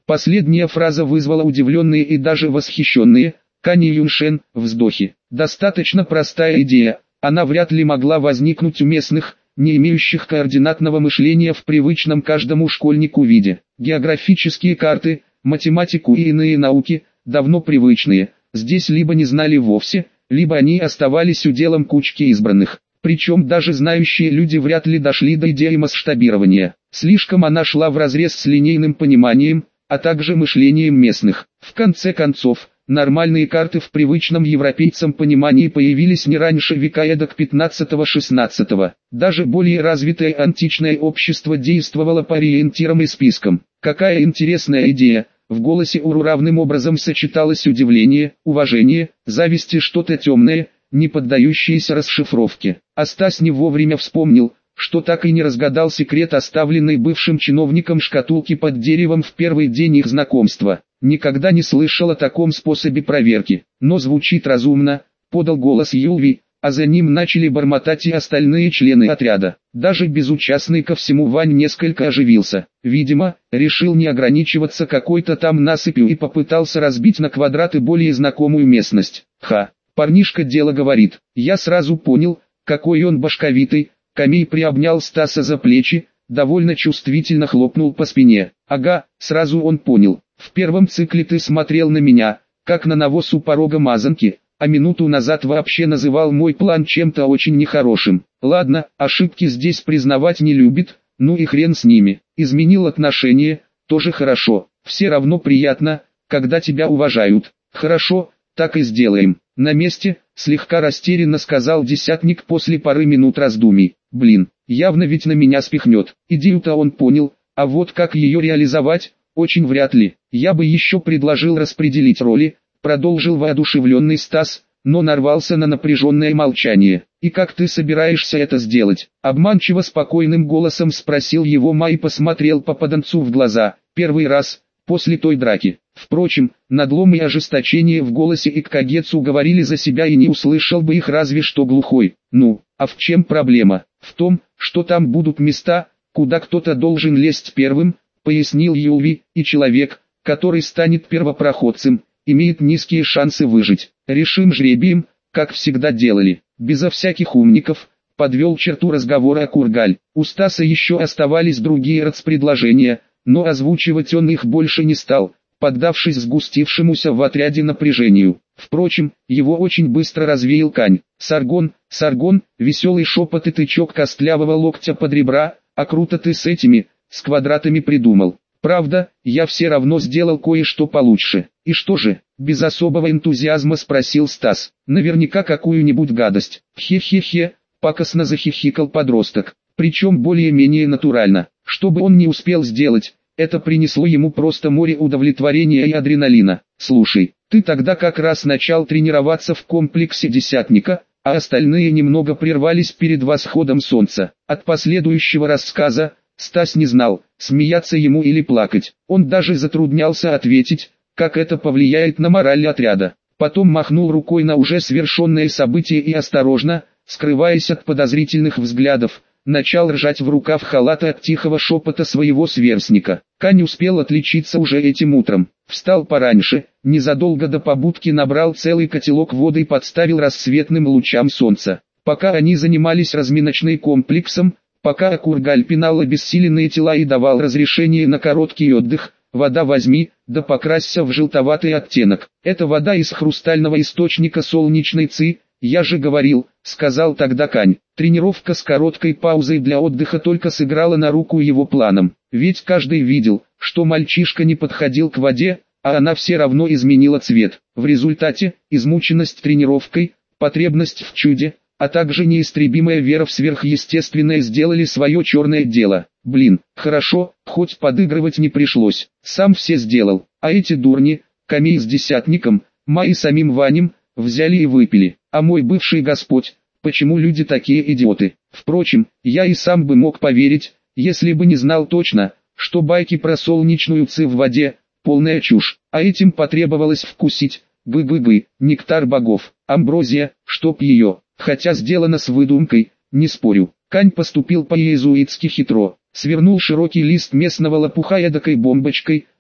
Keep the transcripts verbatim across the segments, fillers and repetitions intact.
Последняя фраза вызвала удивленные и даже восхищенные, Кань и Юншен, вздохи. Достаточно простая идея, она вряд ли могла возникнуть у местных, не имеющих координатного мышления в привычном каждому школьнику виде. Географические карты, математику и иные науки, давно привычные, здесь либо не знали вовсе, либо они оставались уделом кучки избранных. Причем даже знающие люди вряд ли дошли до идеи масштабирования. Слишком она шла вразрез с линейным пониманием, а также мышлением местных. В конце концов, нормальные карты в привычном европейцам понимании появились не раньше века эдак пятнадцатого-шестнадцатого. Даже более развитое античное общество действовало по ориентирам и спискам. Какая интересная идея! В голосе Уру равным образом сочеталось удивление, уважение, зависть и что-то темное, не поддающееся расшифровке. А Стас не вовремя вспомнил, что так и не разгадал секрет оставленной бывшим чиновником шкатулки под деревом в первый день их знакомства. Никогда не слышал о таком способе проверки, но звучит разумно, подал голос Юлви, а за ним начали бормотать и остальные члены отряда. Даже безучастный ко всему Вань несколько оживился. Видимо, решил не ограничиваться какой-то там насыпью и попытался разбить на квадраты более знакомую местность. Ха, парнишка дело говорит. Я сразу понял, какой он башковитый. Камей приобнял Стаса за плечи, довольно чувствительно хлопнул по спине. Ага, сразу он понял. В первом цикле ты смотрел на меня, как на навоз у порога мазанки, а минуту назад вообще называл мой план чем-то очень нехорошим. Ладно, ошибки здесь признавать не любит, ну и хрен с ними. Изменил отношение, тоже хорошо. Все равно приятно, когда тебя уважают. Хорошо, так и сделаем. На месте, слегка растерянно сказал десятник после пары минут раздумий. Блин, явно ведь на меня спихнет. Идею-то он понял, а вот как ее реализовать, очень вряд ли. Я бы еще предложил распределить роли, продолжил воодушевленный Стас, но нарвался на напряженное молчание. И как ты собираешься это сделать? Обманчиво спокойным голосом спросил его Ма и посмотрел попаданцу в глаза. Первый раз, после той драки. Впрочем, надлом и ожесточение в голосе и Кагецу говорили за себя, и не услышал бы их разве что глухой. Ну, а в чем проблема? В том, что там будут места, куда кто-то должен лезть первым, пояснил Юлви, и человек, который станет первопроходцем, имеет низкие шансы выжить. Решим жребием, как всегда делали, безо всяких умников, подвел черту разговора Кургаль. У Стаса еще оставались другие рацпредложения, но озвучивать он их больше не стал, поддавшись сгустившемуся в отряде напряжению. Впрочем, его очень быстро развеял Кань. «Саргон, Саргон», веселый шепот и тычок костлявого локтя под ребра, «а круто ты с этими, с квадратами придумал. Правда, я все равно сделал кое-что получше». «И что же?» — без особого энтузиазма спросил Стас. «Наверняка какую-нибудь гадость». «Хе-хе-хе», — пакостно захихикал подросток. Причем более-менее натурально. Что бы он ни успел сделать, это принесло ему просто море удовлетворения и адреналина. «Слушай, ты тогда как раз начал тренироваться в комплексе десятника, а остальные немного прервались перед восходом солнца». От последующего рассказа Стас не знал, смеяться ему или плакать. Он даже затруднялся ответить, как это повлияет на мораль отряда. Потом махнул рукой на уже свершенное событие и осторожно, скрываясь от подозрительных взглядов, начал ржать в рукав халата от тихого шепота своего сверстника. Кань успел отличиться уже этим утром. Встал пораньше, незадолго до побудки набрал целый котелок воды и подставил рассветным лучам солнца. Пока они занимались разминочным комплексом, пока Кургаль пинал обессиленные тела и давал разрешение на короткий отдых, вода возьми, да покрасься в желтоватый оттенок. Это вода из хрустального источника солнечной ци, я же говорил, сказал тогда Кань. Тренировка с короткой паузой для отдыха только сыграла на руку его планам. Ведь каждый видел, что мальчишка не подходил к воде, а она все равно изменила цвет. В результате, измученность тренировкой, потребность в чуде, а также неистребимая вера в сверхъестественное сделали свое черное дело. Блин, хорошо, хоть подыгрывать не пришлось. Сам все сделал, а эти дурни, Камей с десятником, Ма и самим Ванем, взяли и выпили. А мой бывший Господь, почему люди такие идиоты? Впрочем, я и сам бы мог поверить, если бы не знал точно, что байки про солнечную ци в воде – полная чушь, а этим потребовалось вкусить, бы-бы-бы, нектар богов, амброзия, чтоб ее, хотя сделано с выдумкой, не спорю. Кань поступил по-иезуитски хитро, свернул широкий лист местного лопуха эдакой бомбочкой,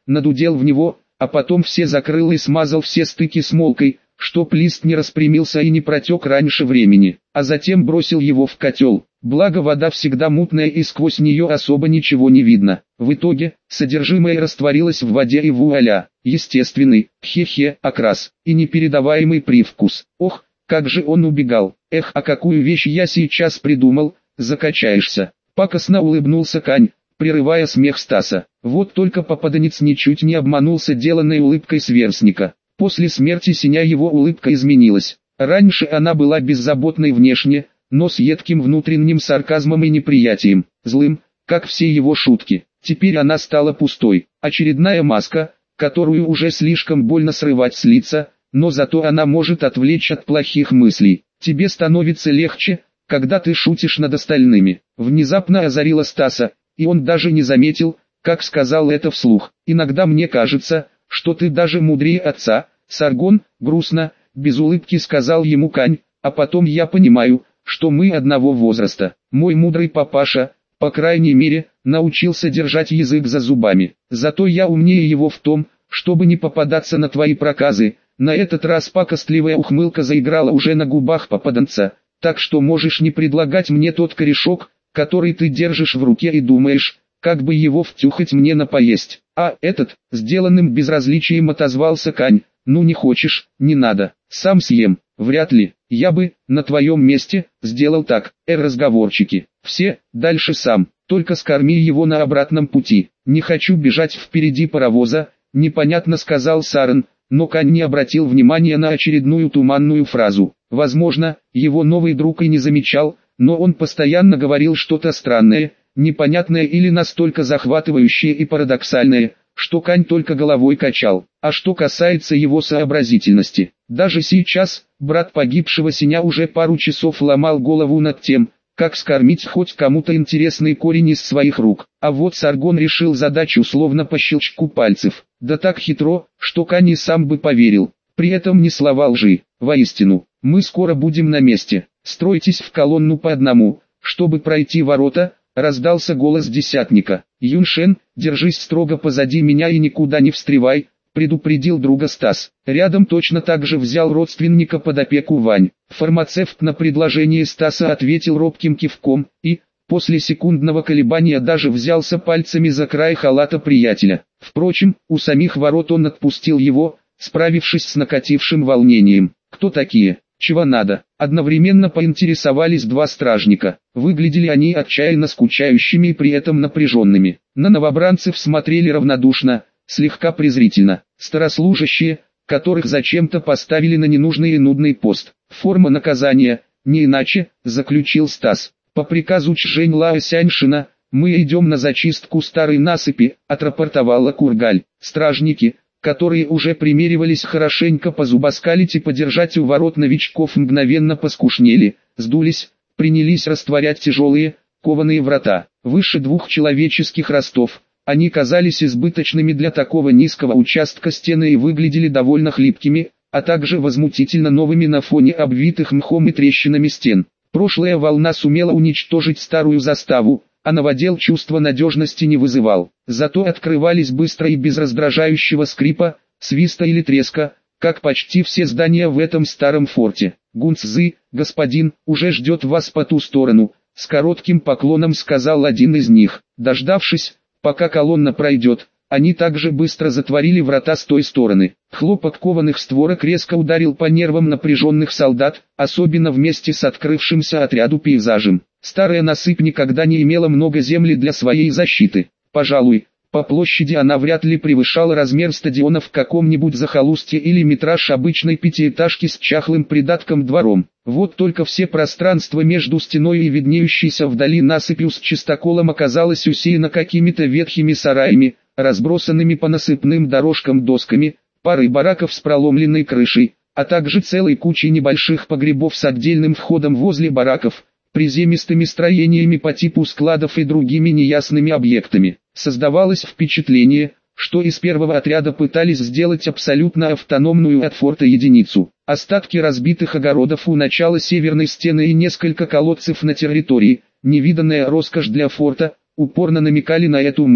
надудел в него, а потом все закрыл и смазал все стыки смолкой, чтоб лист не распрямился и не протек раньше времени, а затем бросил его в котел. Благо вода всегда мутная и сквозь нее особо ничего не видно. В итоге, содержимое растворилось в воде и вуаля, естественный, хе-хе, окрас, и непередаваемый привкус. Ох, как же он убегал, эх, а какую вещь я сейчас придумал, закачаешься. Пакостно улыбнулся Кань, прерывая смех Стаса. Вот только попаданец ничуть не обманулся деланной улыбкой сверстника. После смерти Синя его улыбка изменилась. Раньше она была беззаботной внешне, но с едким внутренним сарказмом и неприятием, злым, как все его шутки. Теперь она стала пустой, очередная маска, которую уже слишком больно срывать с лица, но зато она может отвлечь от плохих мыслей. Тебе становится легче, когда ты шутишь над остальными. Внезапно озарило Стаса, и он даже не заметил, как сказал это вслух. Иногда мне кажется, что ты даже мудрее отца, Саргон, грустно, без улыбки сказал ему Кань, а потом я понимаю, что мы одного возраста. Мой мудрый папаша, по крайней мере, научился держать язык за зубами. Зато я умнее его в том, чтобы не попадаться на твои проказы. На этот раз пакостливая ухмылка заиграла уже на губах попаданца, так что можешь не предлагать мне тот корешок, который ты держишь в руке и думаешь, как бы его втюхать мне на поесть. А этот, сделанным безразличием отозвался Кань, ну не хочешь, не надо, сам съем. Вряд ли, я бы, на твоем месте, сделал так. Эр, разговорчики, все, дальше сам, только скорми его на обратном пути. Не хочу бежать впереди паровоза, непонятно сказал Сарен, но Кань не обратил внимания на очередную туманную фразу. Возможно, его новый друг и не замечал, но он постоянно говорил что-то странное, непонятное или настолько захватывающее и парадоксальное, что Кань только головой качал. А что касается его сообразительности, даже сейчас, брат погибшего Синя уже пару часов ломал голову над тем, как скормить хоть кому-то интересный корень из своих рук. А вот Саргон решил задачу словно по щелчку пальцев, да так хитро, что Кань и сам бы поверил. При этом ни слова лжи. Воистину, мы скоро будем на месте. Стройтесь в колонну по одному, чтобы пройти ворота. Раздался голос десятника. Юншен, держись строго позади меня и никуда не встревай, предупредил друга Стас. Рядом точно так же взял родственника под опеку Вань. Фармацевт на предложение Стаса ответил робким кивком и, после секундного колебания даже взялся пальцами за край халата приятеля. Впрочем, у самих ворот он отпустил его, справившись с накатившим волнением. Кто такие? Чего надо? Одновременно поинтересовались два стражника. Выглядели они отчаянно скучающими и при этом напряженными. На новобранцев смотрели равнодушно, слегка презрительно. Старослужащие, которых зачем-то поставили на ненужный и нудный пост. Форма наказания, не иначе, заключил Стас. По приказу Чжэнь Лао Сяньшина, мы идем на зачистку старой насыпи, отрапортовала Кургаль. Стражники, которые уже примеривались хорошенько позубоскалить и подержать у ворот новичков, мгновенно поскушнели, сдулись, принялись растворять тяжелые, кованые врата. Выше двух человеческих ростов, они казались избыточными для такого низкого участка стены и выглядели довольно хлипкими, а также возмутительно новыми на фоне обвитых мхом и трещинами стен. Прошлая волна сумела уничтожить старую заставу, а новодел чувства надежности не вызывал. Зато открывались быстро и без раздражающего скрипа, свиста или треска, как почти все здания в этом старом форте. «Гунцзы, господин, уже ждет вас по ту сторону», — с коротким поклоном сказал один из них. Дождавшись, пока колонна пройдет, они также быстро затворили врата с той стороны. Хлопок кованых створок резко ударил по нервам напряженных солдат, особенно вместе с открывшимся отряду пейзажем. Старая насыпь никогда не имела много земли для своей защиты. Пожалуй, по площади она вряд ли превышала размер стадиона в каком-нибудь захолустье или метраж обычной пятиэтажки с чахлым придатком двором. Вот только все пространство между стеной и виднеющейся вдали насыпью с чистоколом оказалось усеяно какими-то ветхими сараями, разбросанными по насыпным дорожкам досками, парой бараков с проломленной крышей, а также целой кучей небольших погребов с отдельным входом возле бараков, приземистыми строениями по типу складов и другими неясными объектами. Создавалось впечатление, что из первого отряда пытались сделать абсолютно автономную от форта единицу. Остатки разбитых огородов у начала северной стены и несколько колодцев на территории, невиданная роскошь для форта, упорно намекали на эту мысль.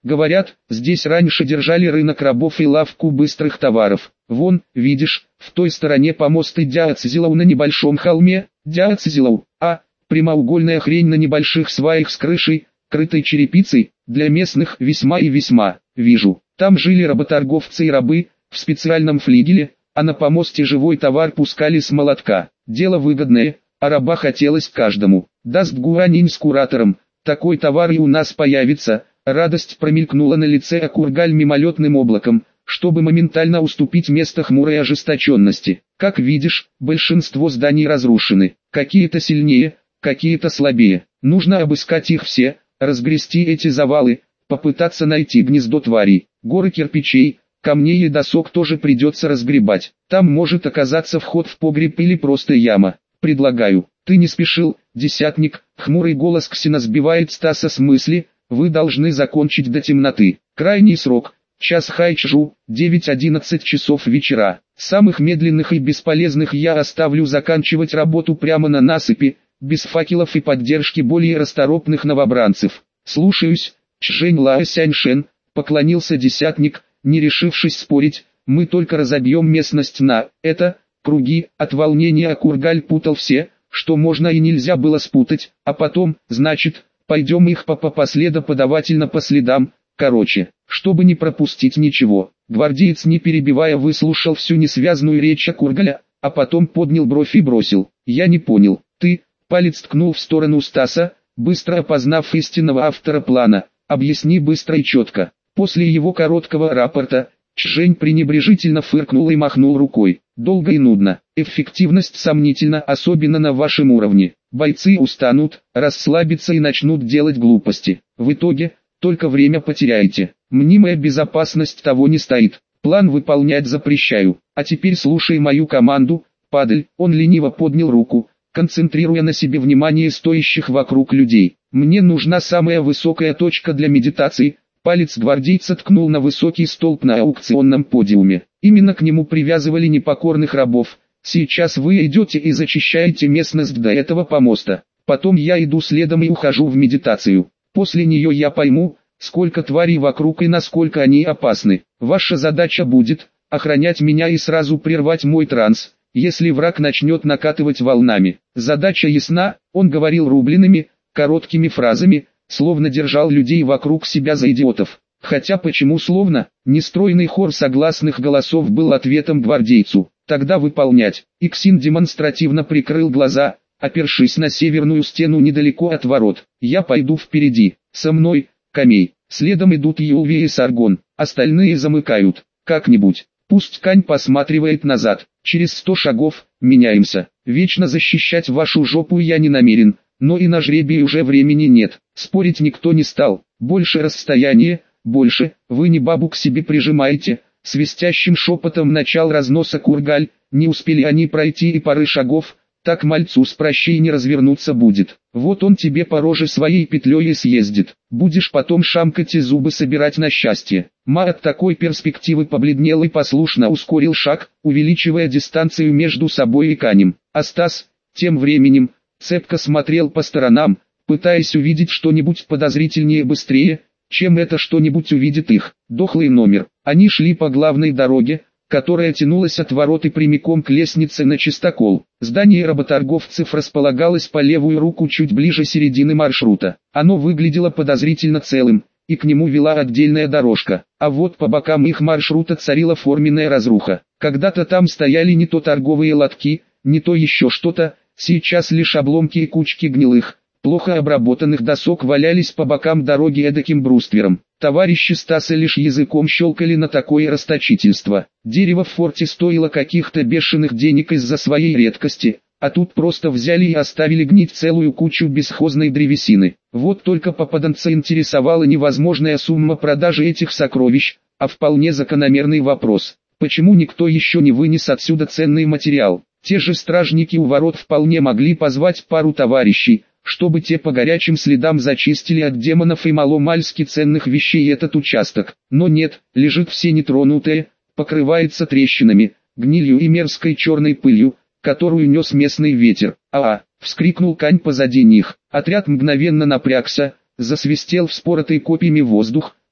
Говорят, здесь раньше держали рынок рабов и лавку быстрых товаров. Вон, видишь, в той стороне помосты Дяоцзилау на небольшом холме, Дяоцзилау, а, прямоугольная хрень на небольших сваях с крышей, крытой черепицей, для местных весьма и весьма, вижу. Там жили работорговцы и рабы, в специальном флигеле, а на помосте живой товар пускали с молотка. Дело выгодное, а раба хотелось каждому. Даст Гуанинь с куратором, такой товар и у нас появится. Радость промелькнула на лице Акургаль мимолетным облаком, чтобы моментально уступить место хмурой ожесточенности. Как видишь, большинство зданий разрушены, какие-то сильнее, какие-то слабее. Нужно обыскать их все, разгрести эти завалы, попытаться найти гнездо тварей. Горы кирпичей, камней и досок тоже придется разгребать. Там может оказаться вход в погреб или просто яма. Предлагаю, ты не спешил, десятник, хмурый голос Ксена сбивает Стаса с мысли, вы должны закончить до темноты. Крайний срок, час хайчжу, девять-одиннадцать часов вечера. Самых медленных и бесполезных я оставлю заканчивать работу прямо на насыпи, без факелов и поддержки более расторопных новобранцев. Слушаюсь, Чжэнь Лао Сяньшен, поклонился десятник, не решившись спорить, мы только разобьем местность на это, круги. От волнения Акургаль путал все, что можно и нельзя было спутать, а потом, значит, пойдем их по последовательно по следам, короче, чтобы не пропустить ничего. Гвардеец не перебивая выслушал всю несвязную речь Акургаля, а потом поднял бровь и бросил, я не понял, ты, палец ткнул в сторону Стаса, быстро опознав истинного автора плана, объясни быстро и четко. После его короткого рапорта, Чжэнь пренебрежительно фыркнул и махнул рукой. Долго и нудно, эффективность сомнительна, особенно на вашем уровне. Бойцы устанут, расслабятся и начнут делать глупости. В итоге, только время потеряете. Мнимая безопасность того не стоит. План выполнять запрещаю. А теперь слушай мою команду, падаль. Он лениво поднял руку, концентрируя на себе внимание стоящих вокруг людей. Мне нужна самая высокая точка для медитации. Палец гвардейца ткнул на высокий столб на аукционном подиуме. Именно к нему привязывали непокорных рабов. Сейчас вы идете и зачищаете местность до этого помоста. Потом я иду следом и ухожу в медитацию. После нее я пойму, сколько тварей вокруг и насколько они опасны. Ваша задача будет охранять меня и сразу прервать мой транс, если враг начнет накатывать волнами. Задача ясна, он говорил рубленными, короткими фразами, словно держал людей вокруг себя за идиотов. Хотя почему словно, нестройный хор согласных голосов был ответом гвардейцу. Тогда выполнять. Иксин демонстративно прикрыл глаза, опершись на северную стену недалеко от ворот. Я пойду впереди. Со мной, Камей. Следом идут Юлви и Саргон. Остальные замыкают. Как-нибудь. Пусть Кань посматривает назад. Через сто шагов, меняемся. Вечно защищать вашу жопу я не намерен. Но и на жребий уже времени нет. Спорить никто не стал. Больше расстояние, больше, вы не бабу к себе прижимаете. Свистящим шепотом начал разноса Кургаль, не успели они пройти и пары шагов, так мальцу с прощей не развернуться будет. Вот он тебе по роже своей петлей и съездит. Будешь потом шамкать и зубы собирать на счастье. Ма от такой перспективы побледнел и послушно ускорил шаг, увеличивая дистанцию между собой и Канем. А Стас, тем временем, цепко смотрел по сторонам, пытаясь увидеть что-нибудь подозрительнее быстрее, чем это что-нибудь увидит их. Дохлый номер. Они шли по главной дороге, которая тянулась от ворот и прямиком к лестнице на чистокол. Здание работорговцев располагалось по левую руку чуть ближе середины маршрута. Оно выглядело подозрительно целым, и к нему вела отдельная дорожка. А вот по бокам их маршрута царила форменная разруха. Когда-то там стояли не то торговые лотки, не то еще что-то, сейчас лишь обломки и кучки гнилых, плохо обработанных досок валялись по бокам дороги эдаким бруствером. Товарищи Стаса лишь языком щелкали на такое расточительство. Дерево в форте стоило каких-то бешеных денег из-за своей редкости, а тут просто взяли и оставили гнить целую кучу бесхозной древесины. Вот только попаданца интересовала невозможная сумма продажи этих сокровищ, а вполне закономерный вопрос: почему никто еще не вынес отсюда ценный материал? Те же стражники у ворот вполне могли позвать пару товарищей, чтобы те по горячим следам зачистили от демонов и маломальски ценных вещей этот участок. Но нет, лежит все нетронутое, покрывается трещинами, гнилью и мерзкой черной пылью, которую нес местный ветер. «А-а!» — вскрикнул Кань позади них. Отряд мгновенно напрягся, засвистел вспоротый копьями воздух,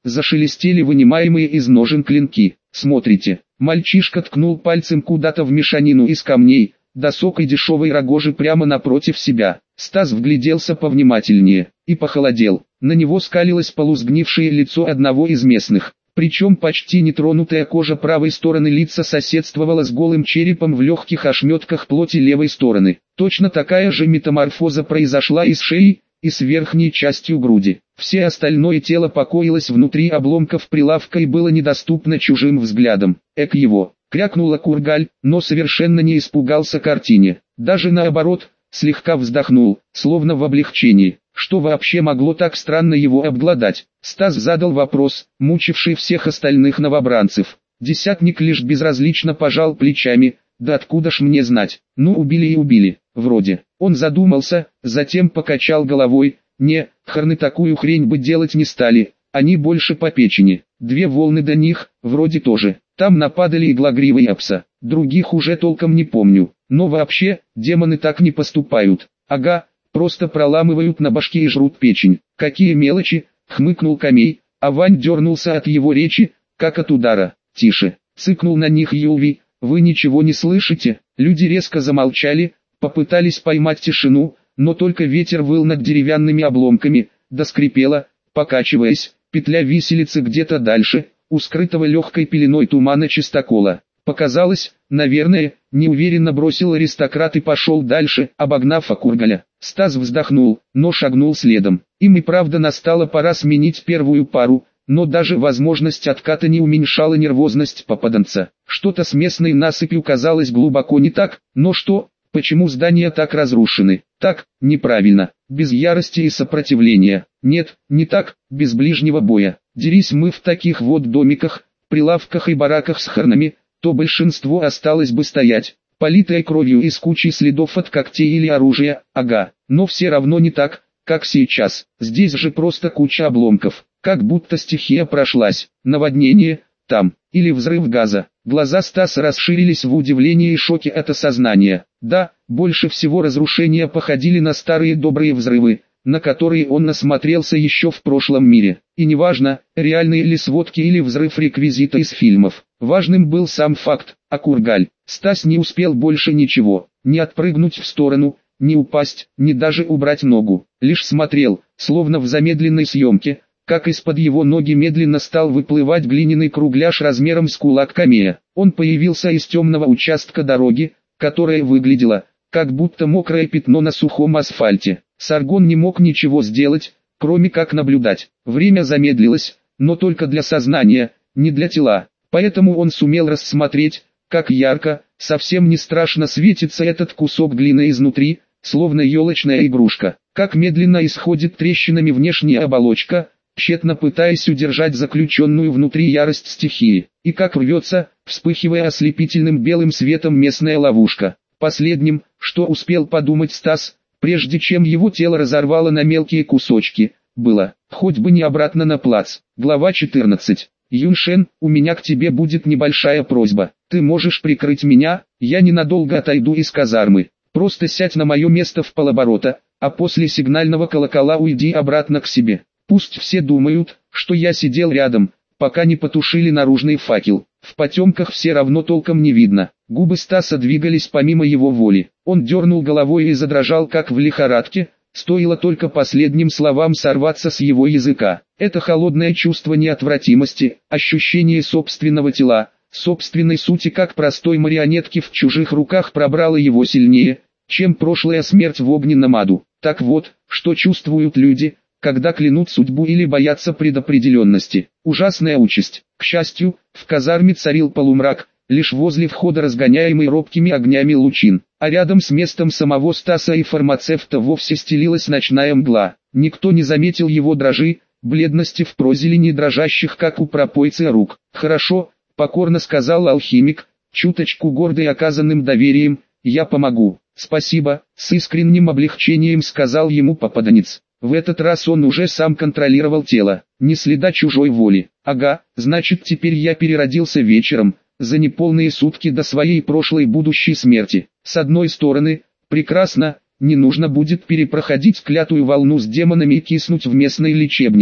зашелестели вынимаемые из ножен клинки. «Смотрите». Мальчишка ткнул пальцем куда-то в мешанину из камней, досок и дешевой рогожи прямо напротив себя. Стас вгляделся повнимательнее и похолодел. На него скалилось полусгнившее лицо одного из местных. Причем почти нетронутая кожа правой стороны лица соседствовала с голым черепом в легких ошметках плоти левой стороны. Точно такая же метаморфоза произошла и с шеей, и с верхней частью груди. Все остальное тело покоилось внутри обломков прилавка и было недоступно чужим взглядам. «Эк его!» — крякнула Кургаль, но совершенно не испугался картине. Даже наоборот, слегка вздохнул, словно в облегчении. Что вообще могло так странно его обглодать? Стас задал вопрос, мучивший всех остальных новобранцев. Десятник лишь безразлично пожал плечами. «Да откуда ж мне знать? Ну убили и убили, вроде». Он задумался, затем покачал головой. «Не, хорны такую хрень бы делать не стали, они больше по печени. Две волны до них, вроде тоже. Там нападали иглогривые апса, других уже толком не помню. Но вообще, демоны так не поступают. Ага, просто проламывают на башке и жрут печень. Какие мелочи!» — хмыкнул Камей, а Вань дернулся от его речи, как от удара. «Тише!» — цыкнул на них Юлви. «Вы ничего не слышите?» Люди резко замолчали, попытались поймать тишину, но только ветер выл над деревянными обломками, да скрипело, покачиваясь, петля виселицы где-то дальше, у скрытого легкой пеленой тумана чистокола. Показалось, наверное, неуверенно бросил аристократ и пошел дальше, обогнав Акургаля. Стас вздохнул, но шагнул следом. Им и правда настала пора сменить первую пару, но даже возможность отката не уменьшала нервозность попаданца. Что-то с местной насыпью казалось глубоко не так, но что, почему здания так разрушены? Так, неправильно, без ярости и сопротивления. Нет, не так, без ближнего боя. Дерись мы в таких вот домиках, прилавках и бараках с хорнами, то большинство осталось бы стоять, политое кровью и с кучей следов от когтей или оружия, ага, но все равно не так, как сейчас. Здесь же просто куча обломков, как будто стихия прошлась, наводнение, там, или взрыв газа. Глаза Стаса расширились в удивлении и шоке от осознания. Да, больше всего разрушения походили на старые добрые взрывы, на которые он насмотрелся еще в прошлом мире. И неважно, реальные ли сводки или взрыв реквизита из фильмов. Важным был сам факт, Акургаль. Стас не успел больше ничего, ни отпрыгнуть в сторону, ни упасть, ни даже убрать ногу. Лишь смотрел, словно в замедленной съемке, как из-под его ноги медленно стал выплывать глиняный кругляш размером с кулак Камея. Он появился из темного участка дороги, которая выглядела, как будто мокрое пятно на сухом асфальте. Саргон не мог ничего сделать, кроме как наблюдать. Время замедлилось, но только для сознания, не для тела. Поэтому он сумел рассмотреть, как ярко, совсем не страшно светится этот кусок глины изнутри, словно елочная игрушка. Как медленно исходит трещинами внешняя оболочка, тщетно пытаясь удержать заключенную внутри ярость стихии. И как рвется, вспыхивая ослепительным белым светом местная ловушка. Последним, что успел подумать Стас, прежде чем его тело разорвало на мелкие кусочки, было: хоть бы не обратно на плац. Глава четырнадцать. Юншен, у меня к тебе будет небольшая просьба. Ты можешь прикрыть меня, я ненадолго отойду из казармы. Просто сядь на мое место в полоборота, а после сигнального колокола уйди обратно к себе. Пусть все думают, что я сидел рядом, пока не потушили наружный факел. В потемках все равно толком не видно. Губы Стаса двигались помимо его воли. Он дернул головой и задрожал как в лихорадке, стоило только последним словам сорваться с его языка. Это холодное чувство неотвратимости, ощущение собственного тела, собственной сути как простой марионетки в чужих руках пробрало его сильнее, чем прошлая смерть в огненном аду. Так вот, что чувствуют люди, когда клянут судьбу или боятся предопределенности. Ужасная участь. К счастью, в казарме царил полумрак, лишь возле входа разгоняемый робкими огнями лучин, а рядом с местом самого Стаса и фармацевта вовсе стелилась ночная мгла. Никто не заметил его дрожи, бледности в прозелени дрожащих как у пропойцы рук. «Хорошо», — покорно сказал алхимик, чуточку гордый оказанным доверием, «я помогу». «Спасибо», — с искренним облегчением сказал ему попаданец. В этот раз он уже сам контролировал тело, ни следа чужой воли. «Ага, значит теперь я переродился вечером, за неполные сутки до своей прошлой будущей смерти. С одной стороны, прекрасно, не нужно будет перепроходить клятую волну с демонами и киснуть в местной лечебнице.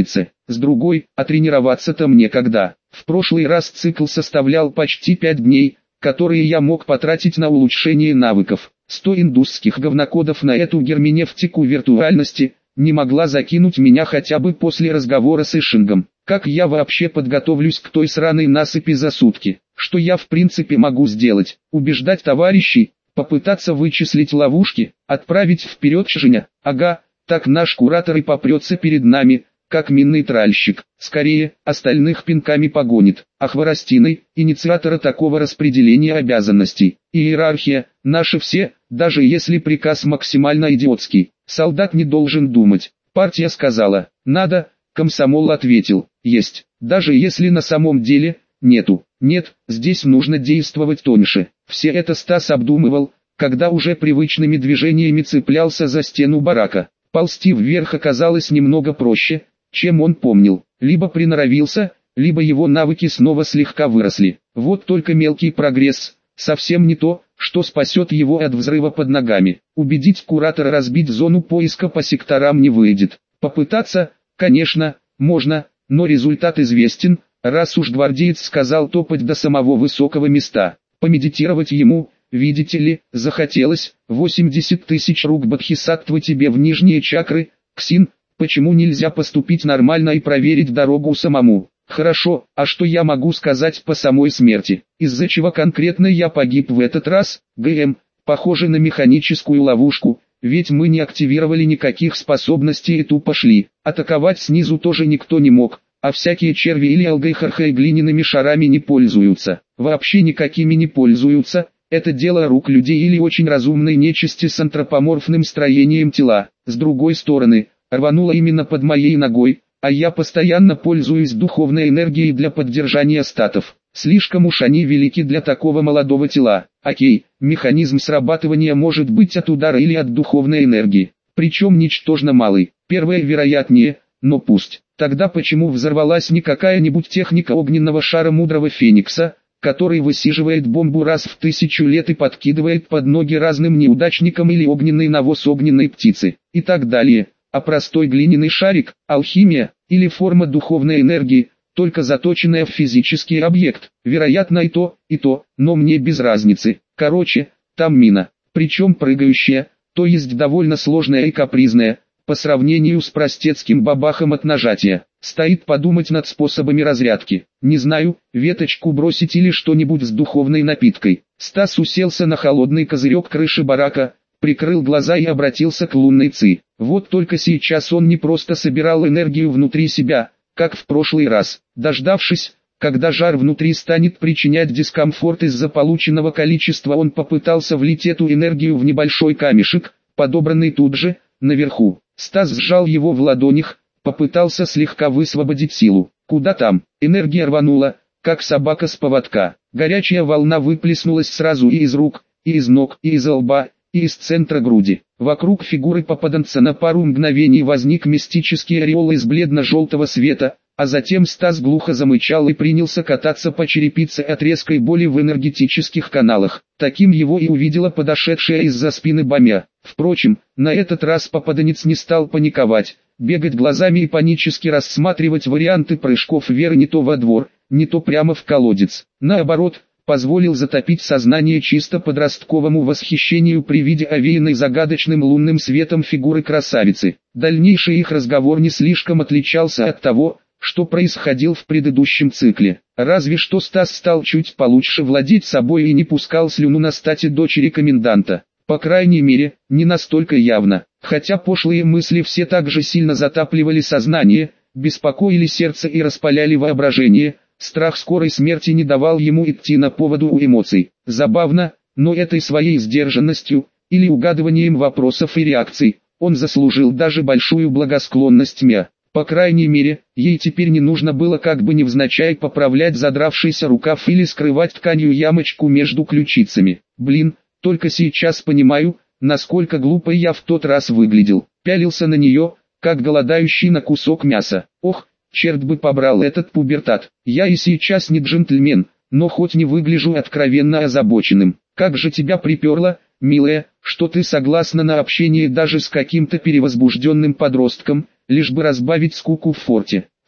с другой, а тренироваться-то мне когда? В прошлый раз цикл составлял почти пять дней, которые я мог потратить на улучшение навыков. Сто индусских говнокодов на эту герменевтику виртуальности не могла закинуть меня хотя бы после разговора с Ишингом. Как я вообще подготовлюсь к той сраной насыпи за сутки? Что я в принципе могу сделать? Убеждать товарищей? Попытаться вычислить ловушки? Отправить вперед Женя? Ага, так наш куратор и попрется перед нами, как минный тральщик. Скорее, остальных пинками погонит. А Хворостиной, инициатора такого распределения обязанностей. Иерархия, наши все, даже если приказ максимально идиотский. Солдат не должен думать. Партия сказала, надо, комсомол ответил, есть. Даже если на самом деле, нету. Нет, здесь нужно действовать тоньше. Все это Стас обдумывал, когда уже привычными движениями цеплялся за стену барака. Ползти вверх оказалось немного проще, чем он помнил. Либо приноровился, либо его навыки снова слегка выросли. Вот только мелкий прогресс, совсем не то, что спасет его от взрыва под ногами. Убедить куратора разбить зону поиска по секторам не выйдет. Попытаться, конечно, можно, но результат известен, раз уж гвардеец сказал топать до самого высокого места. Помедитировать ему, видите ли, захотелось. восемьдесят тысяч рук бодхисаттвы тебе в нижние чакры, Ксин. Почему нельзя поступить нормально и проверить дорогу самому? Хорошо, а что я могу сказать по самой смерти? Из-за чего конкретно я погиб в этот раз? ГМ, похоже на механическую ловушку, ведь мы не активировали никаких способностей и тупо шли. Атаковать снизу тоже никто не мог, а всякие черви или алгайхархай глиняными шарами не пользуются. Вообще никакими не пользуются, это дело рук людей или очень разумной нечисти с антропоморфным строением тела. С другой стороны, рвануло именно под моей ногой, а я постоянно пользуюсь духовной энергией для поддержания статов. Слишком уж они велики для такого молодого тела. Окей, механизм срабатывания может быть от удара или от духовной энергии, причем ничтожно малый. Первое вероятнее, но пусть. Тогда почему взорвалась не какая-нибудь техника огненного шара мудрого феникса, который высиживает бомбу раз в тысячу лет и подкидывает под ноги разным неудачникам, или огненный навоз огненной птицы, и так далее. А простой глиняный шарик, алхимия, или форма духовной энергии, только заточенная в физический объект, вероятно и то, и то, но мне без разницы. Короче, там мина, причем прыгающая, то есть довольно сложная и капризная, по сравнению с простецким бабахом от нажатия. Стоит подумать над способами разрядки. Не знаю, веточку бросить или что-нибудь с духовной напиткой. Стас уселся на холодный козырек крыши барака, прикрыл глаза и обратился к лунной ци. Вот только сейчас он не просто собирал энергию внутри себя, как в прошлый раз. Дождавшись, когда жар внутри станет причинять дискомфорт из-за полученного количества, он попытался влить эту энергию в небольшой камешек, подобранный тут же, наверху. Стас сжал его в ладонях, попытался слегка высвободить силу. Куда там? Энергия рванула, как собака с поводка. Горячая волна выплеснулась сразу и из рук, и из ног, и из лба, и из центра груди. Вокруг фигуры попаданца на пару мгновений возник мистический ореол из бледно-желтого света, а затем Стас глухо замычал и принялся кататься по черепице от резкой боли в энергетических каналах. Таким его и увидела подошедшая из-за спины Бамя. Впрочем, на этот раз попаданец не стал паниковать, бегать глазами и панически рассматривать варианты прыжков вверх не то во двор, не то прямо в колодец. Наоборот, позволил затопить сознание чисто подростковому восхищению при виде овеянной загадочным лунным светом фигуры красавицы. Дальнейший их разговор не слишком отличался от того, что происходил в предыдущем цикле. Разве что Стас стал чуть получше владеть собой и не пускал слюну на стати дочери коменданта. По крайней мере, не настолько явно. Хотя пошлые мысли все так же сильно затапливали сознание, беспокоили сердце и распаляли воображение, страх скорой смерти не давал ему идти на поводу у эмоций. Забавно, но этой своей сдержанностью, или угадыванием вопросов и реакций, он заслужил даже большую благосклонность Мя. По крайней мере, ей теперь не нужно было как бы невзначай поправлять задравшийся рукав или скрывать тканью ямочку между ключицами. Блин, только сейчас понимаю, насколько глупо я в тот раз выглядел. Пялился на нее, как голодающий на кусок мяса. Ох, черт бы побрал этот пубертат. Я и сейчас не джентльмен, но хоть не выгляжу откровенно озабоченным. Как же тебя приперло, милая, что ты согласна на общение даже с каким-то перевозбужденным подростком, лишь бы разбавить скуку в форте.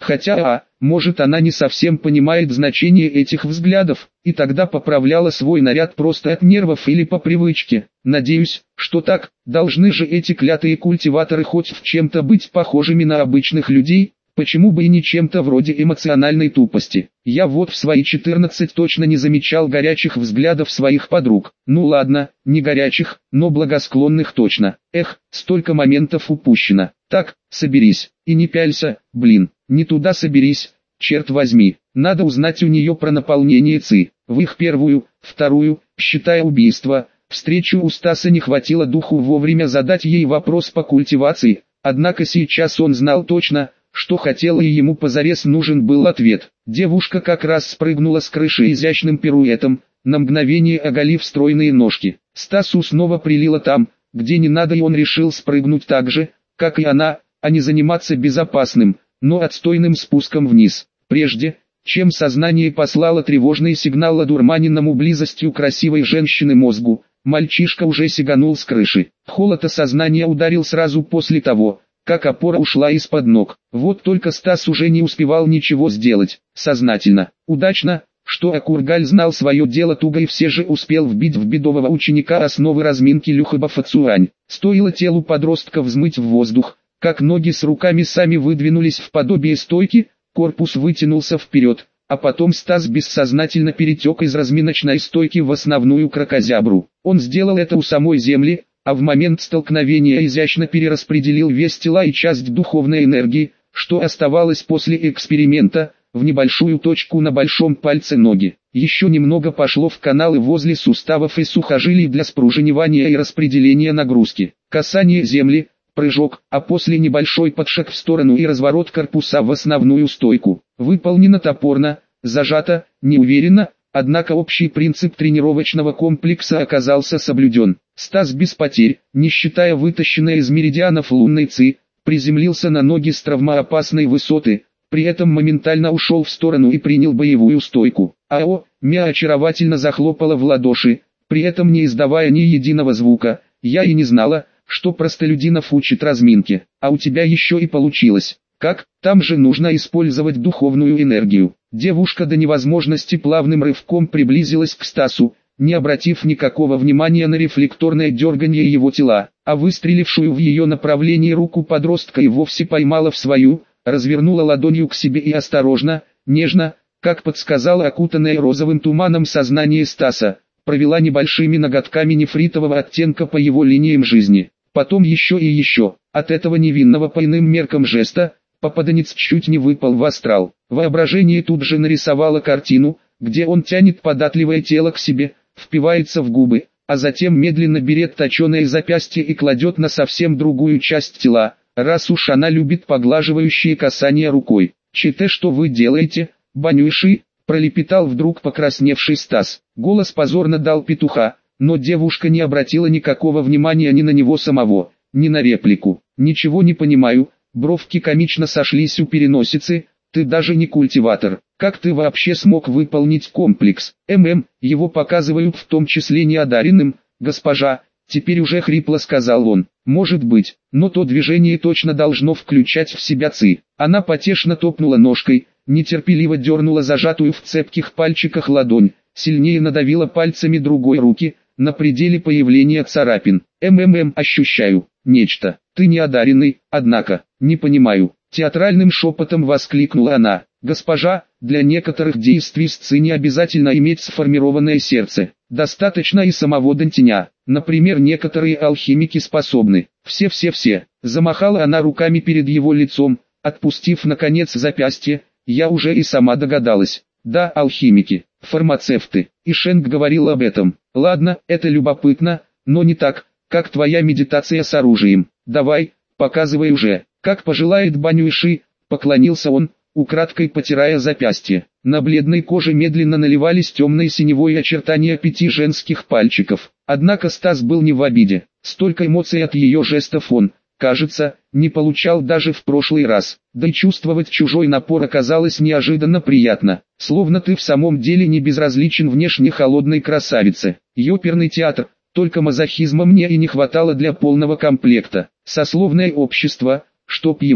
Хотя, а, может она не совсем понимает значение этих взглядов, и тогда поправляла свой наряд просто от нервов или по привычке. Надеюсь, что так, должны же эти клятые культиваторы хоть в чем-то быть похожими на обычных людей. Почему бы и не чем-то вроде эмоциональной тупости? Я вот в свои четырнадцать точно не замечал горячих взглядов своих подруг. Ну ладно, не горячих, но благосклонных точно. Эх, столько моментов упущено. Так, соберись, и не пялься, блин, не туда соберись, черт возьми. Надо узнать у нее про наполнение ЦИ. В их первую, вторую, считая убийство, встречу у Стаса не хватило духу вовремя задать ей вопрос по культивации, однако сейчас он знал точно, что хотел, и ему позарез нужен был ответ. Девушка как раз спрыгнула с крыши изящным пируэтом, на мгновение оголив стройные ножки. Стасу снова прилило там, где не надо, и он решил спрыгнуть так же, как и она, а не заниматься безопасным, но отстойным спуском вниз. Прежде, чем сознание послало тревожный сигнал одурманенному близостью красивой женщины мозгу, мальчишка уже сиганул с крыши. Холод осознания ударил сразу после того, как опора ушла из-под ног. Вот только Стас уже не успевал ничего сделать, сознательно, удачно, что Акургаль знал свое дело туго и все же успел вбить в бедового ученика основы разминки Люхаба Фацуань. Стоило телу подростка взмыть в воздух, как ноги с руками сами выдвинулись в подобие стойки, корпус вытянулся вперед, а потом Стас бессознательно перетек из разминочной стойки в основную кракозябру. Он сделал это у самой земли, а в момент столкновения изящно перераспределил вес тела и часть духовной энергии, что оставалось после эксперимента, в небольшую точку на большом пальце ноги. Еще немного пошло в каналы возле суставов и сухожилий для спружинивания и распределения нагрузки. Касание земли, прыжок, а после небольшой подшаг в сторону и разворот корпуса в основную стойку. Выполнено топорно, зажато, неуверенно. Однако общий принцип тренировочного комплекса оказался соблюден. Стас без потерь, не считая вытащенной из меридианов лунной ЦИ, приземлился на ноги с травмоопасной высоты, при этом моментально ушел в сторону и принял боевую стойку. АО, Мя очаровательно захлопала в ладоши, при этом не издавая ни единого звука. Я и не знала, что простолюдинов учат разминке, а у тебя еще и получилось. Как? Там же нужно использовать духовную энергию. Девушка до невозможности плавным рывком приблизилась к Стасу, не обратив никакого внимания на рефлекторное дергание его тела, а выстрелившую в ее направлении руку подростка и вовсе поймала в свою, развернула ладонью к себе и осторожно, нежно, как подсказала окутанное розовым туманом сознание Стаса, провела небольшими ноготками нефритового оттенка по его линиям жизни. Потом еще и еще. От этого невинного по иным меркам жеста, попаданец чуть не выпал в астрал. Воображение тут же нарисовало картину, где он тянет податливое тело к себе, впивается в губы, а затем медленно берет точеное запястье и кладет на совсем другую часть тела, раз уж она любит поглаживающие касания рукой. «Чите, что вы делаете, Банюши?» – пролепетал вдруг покрасневший Стас. Голос позорно дал петуха, но девушка не обратила никакого внимания ни на него самого, ни на реплику. «Ничего не понимаю». Бровки комично сошлись у переносицы. «Ты даже не культиватор. Как ты вообще смог выполнить комплекс? ММ, его показывают в том числе неодаренным, госпожа», теперь уже хрипло сказал он. «Может быть, но то движение точно должно включать в себя ЦИ». Она потешно топнула ножкой, нетерпеливо дернула зажатую в цепких пальчиках ладонь, сильнее надавила пальцами другой руки, на пределе появления царапин. «МММ, ощущаю нечто. Ты не одаренный, однако, не понимаю». Театральным шепотом воскликнула она. «Госпожа, для некоторых действий с ЦИ не обязательно иметь сформированное сердце. Достаточно и самого Дантиня. Например, некоторые алхимики способны». «Все-все-все». Замахала она руками перед его лицом, отпустив наконец запястье. «Я уже и сама догадалась. Да, алхимики, фармацевты». И Шенк говорил об этом. «Ладно, это любопытно, но не так, как твоя медитация с оружием. Давай, показывай уже». «Как пожелает Банюши», поклонился он, украдкой потирая запястье. На бледной коже медленно наливались темные синевой очертания пяти женских пальчиков. Однако Стас был не в обиде. Столько эмоций от ее жестов он, кажется, не получал даже в прошлый раз. Да и чувствовать чужой напор оказалось неожиданно приятно. Словно ты в самом деле не безразличен внешне холодной красавице. Ёперный театр, только мазохизма мне и не хватало для полного комплекта. Сословное общество, чтоб его.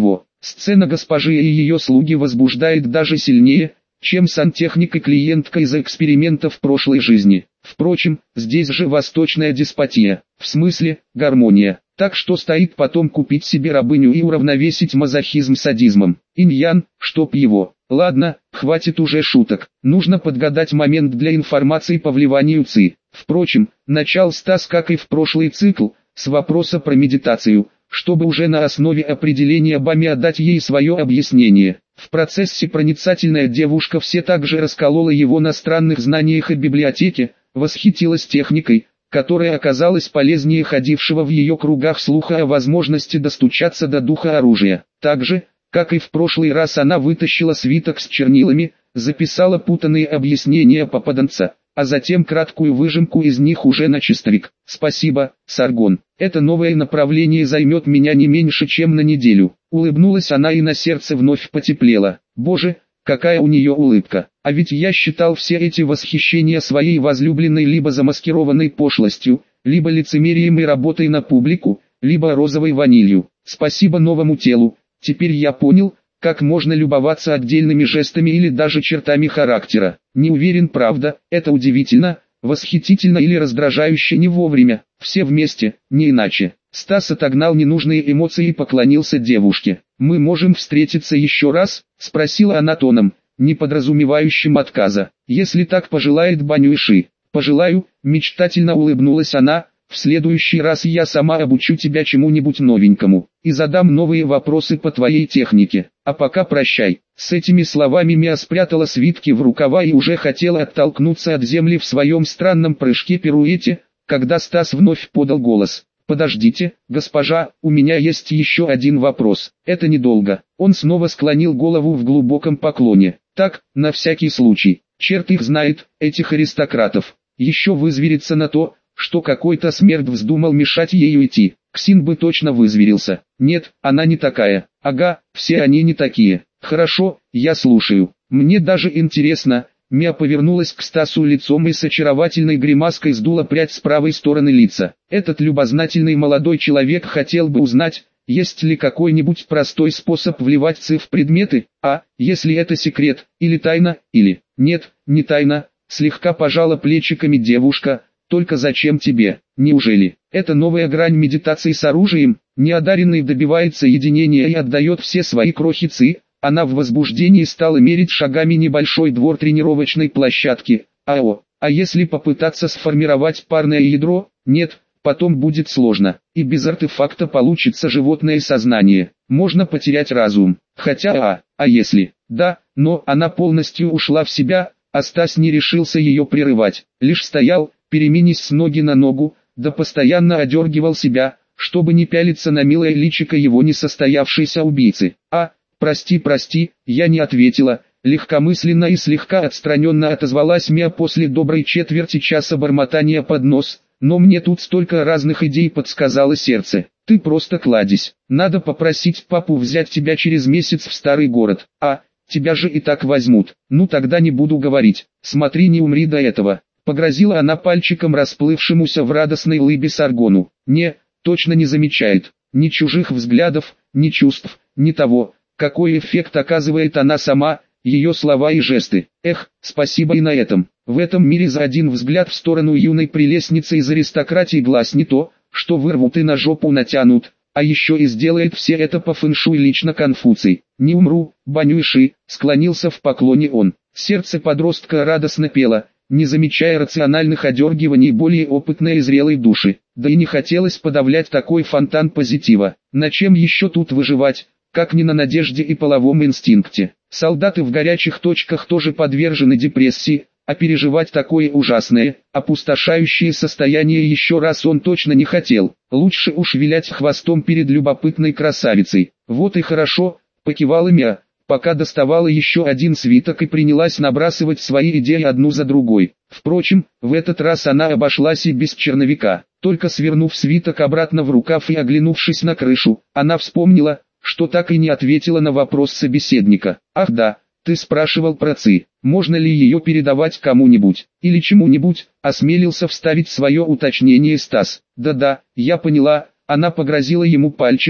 Сцена госпожи и ее слуги возбуждает даже сильнее, чем сантехник и клиентка из экспериментов прошлой жизни. Впрочем, здесь же восточная деспотия, в смысле, гармония. Так что стоит потом купить себе рабыню и уравновесить мазохизм садизмом. Инь-ян, чтоб его. Ладно, хватит уже шуток. Нужно подгадать момент для информации по вливанию ци. Впрочем, начал Стас, как и в прошлый цикл, с вопроса про медитацию, чтобы уже на основе определения Бами отдать ей свое объяснение. В процессе проницательная девушка все также расколола его на странных знаниях о библиотеке, восхитилась техникой, которая оказалась полезнее ходившего в ее кругах слуха о возможности достучаться до духа оружия. Так же, как и в прошлый раз, она вытащила свиток с чернилами, записала путанные объяснения попаданца, а затем краткую выжимку из них уже на чистовик. «Спасибо, Саргон. Это новое направление займет меня не меньше, чем на неделю». Улыбнулась она, и на сердце вновь потеплело. Боже, какая у нее улыбка. А ведь я считал все эти восхищения своей возлюбленной либо замаскированной пошлостью, либо лицемерием и работой на публику, либо розовой ванилью. Спасибо новому телу. Теперь я понял, как можно любоваться отдельными жестами или даже чертами характера. Не уверен, правда, это удивительно, восхитительно или раздражающе не вовремя. Все вместе, не иначе. Стас отогнал ненужные эмоции и поклонился девушке. «Мы можем встретиться еще раз?» – спросила она тоном, не подразумевающим отказа. «Если так пожелает Банюиши». «Пожелаю», – мечтательно улыбнулась она. «В следующий раз я сама обучу тебя чему-нибудь новенькому и задам новые вопросы по твоей технике. А пока прощай». С этими словами Мия спрятала свитки в рукава и уже хотела оттолкнуться от земли в своем странном прыжке-пируэте, когда Стас вновь подал голос. «Подождите, госпожа, у меня есть еще один вопрос. Это недолго». Он снова склонил голову в глубоком поклоне. «Так, на всякий случай. Черт их знает, этих аристократов. Еще вызверится на то, что какой-то смерд вздумал мешать ей уйти. Ксин бы точно вызверился. Нет, она не такая. Ага, все они не такие. Хорошо, я слушаю. Мне даже интересно». Мия повернулась к Стасу лицом и с очаровательной гримаской сдула прядь с правой стороны лица. Этот любознательный молодой человек хотел бы узнать, есть ли какой-нибудь простой способ вливать ци в предметы, а, если это секрет, или тайна, или... Нет, не тайна, слегка пожала плечиками девушка, только зачем тебе? Неужели это новая грань медитации с оружием? Неодаренный добивается единения и отдает все свои крохи ци. Она в возбуждении стала мерить шагами небольшой двор тренировочной площадки. Ао, а если попытаться сформировать парное ядро? Нет, потом будет сложно. И без артефакта получится животное сознание. Можно потерять разум. Хотя а, а если? Да, но она полностью ушла в себя, а Стас не решился ее прерывать. Лишь стоял, переминись с ноги на ногу, да постоянно одергивал себя, чтобы не пялиться на милое личико его несостоявшейся убийцы. А, «Прости, прости, я не ответила», легкомысленно и слегка отстраненно отозвалась Мия после доброй четверти часа бормотания под нос, «но мне тут столько разных идей», подсказало сердце. «Ты просто кладезь. Надо попросить папу взять тебя через месяц в старый город. А, тебя же и так возьмут. Ну тогда не буду говорить. Смотри, не умри до этого». Погрозила она пальчиком расплывшемуся в радостной улыбе Саргону. «Не, точно не замечает. Ни чужих взглядов, ни чувств, ни того, какой эффект оказывает она сама, ее слова и жесты. Эх, спасибо и на этом. В этом мире за один взгляд в сторону юной прелестницы из аристократии глаз не то, что вырвут и на жопу натянут, а еще и сделает все это по фэншуй лично Конфуций. «Не умру, Банюиши», склонился в поклоне он. Сердце подростка радостно пело, не замечая рациональных одергиваний более опытной и зрелой души. Да и не хотелось подавлять такой фонтан позитива. На чем еще тут выживать? Как не на надежде и половом инстинкте. Солдаты в горячих точках тоже подвержены депрессии, а переживать такое ужасное, опустошающее состояние еще раз он точно не хотел. Лучше уж вилять хвостом перед любопытной красавицей. Вот и хорошо, покивала Мия, пока доставала еще один свиток и принялась набрасывать свои идеи одну за другой. Впрочем, в этот раз она обошлась и без черновика. Только свернув свиток обратно в рукав и оглянувшись на крышу, она вспомнила, что так и не ответила на вопрос собеседника. «Ах да, ты спрашивал про ци, можно ли ее передавать кому-нибудь, или чему-нибудь», осмелился вставить свое уточнение Стас. «Да-да, я поняла», она погрозила ему пальчиком,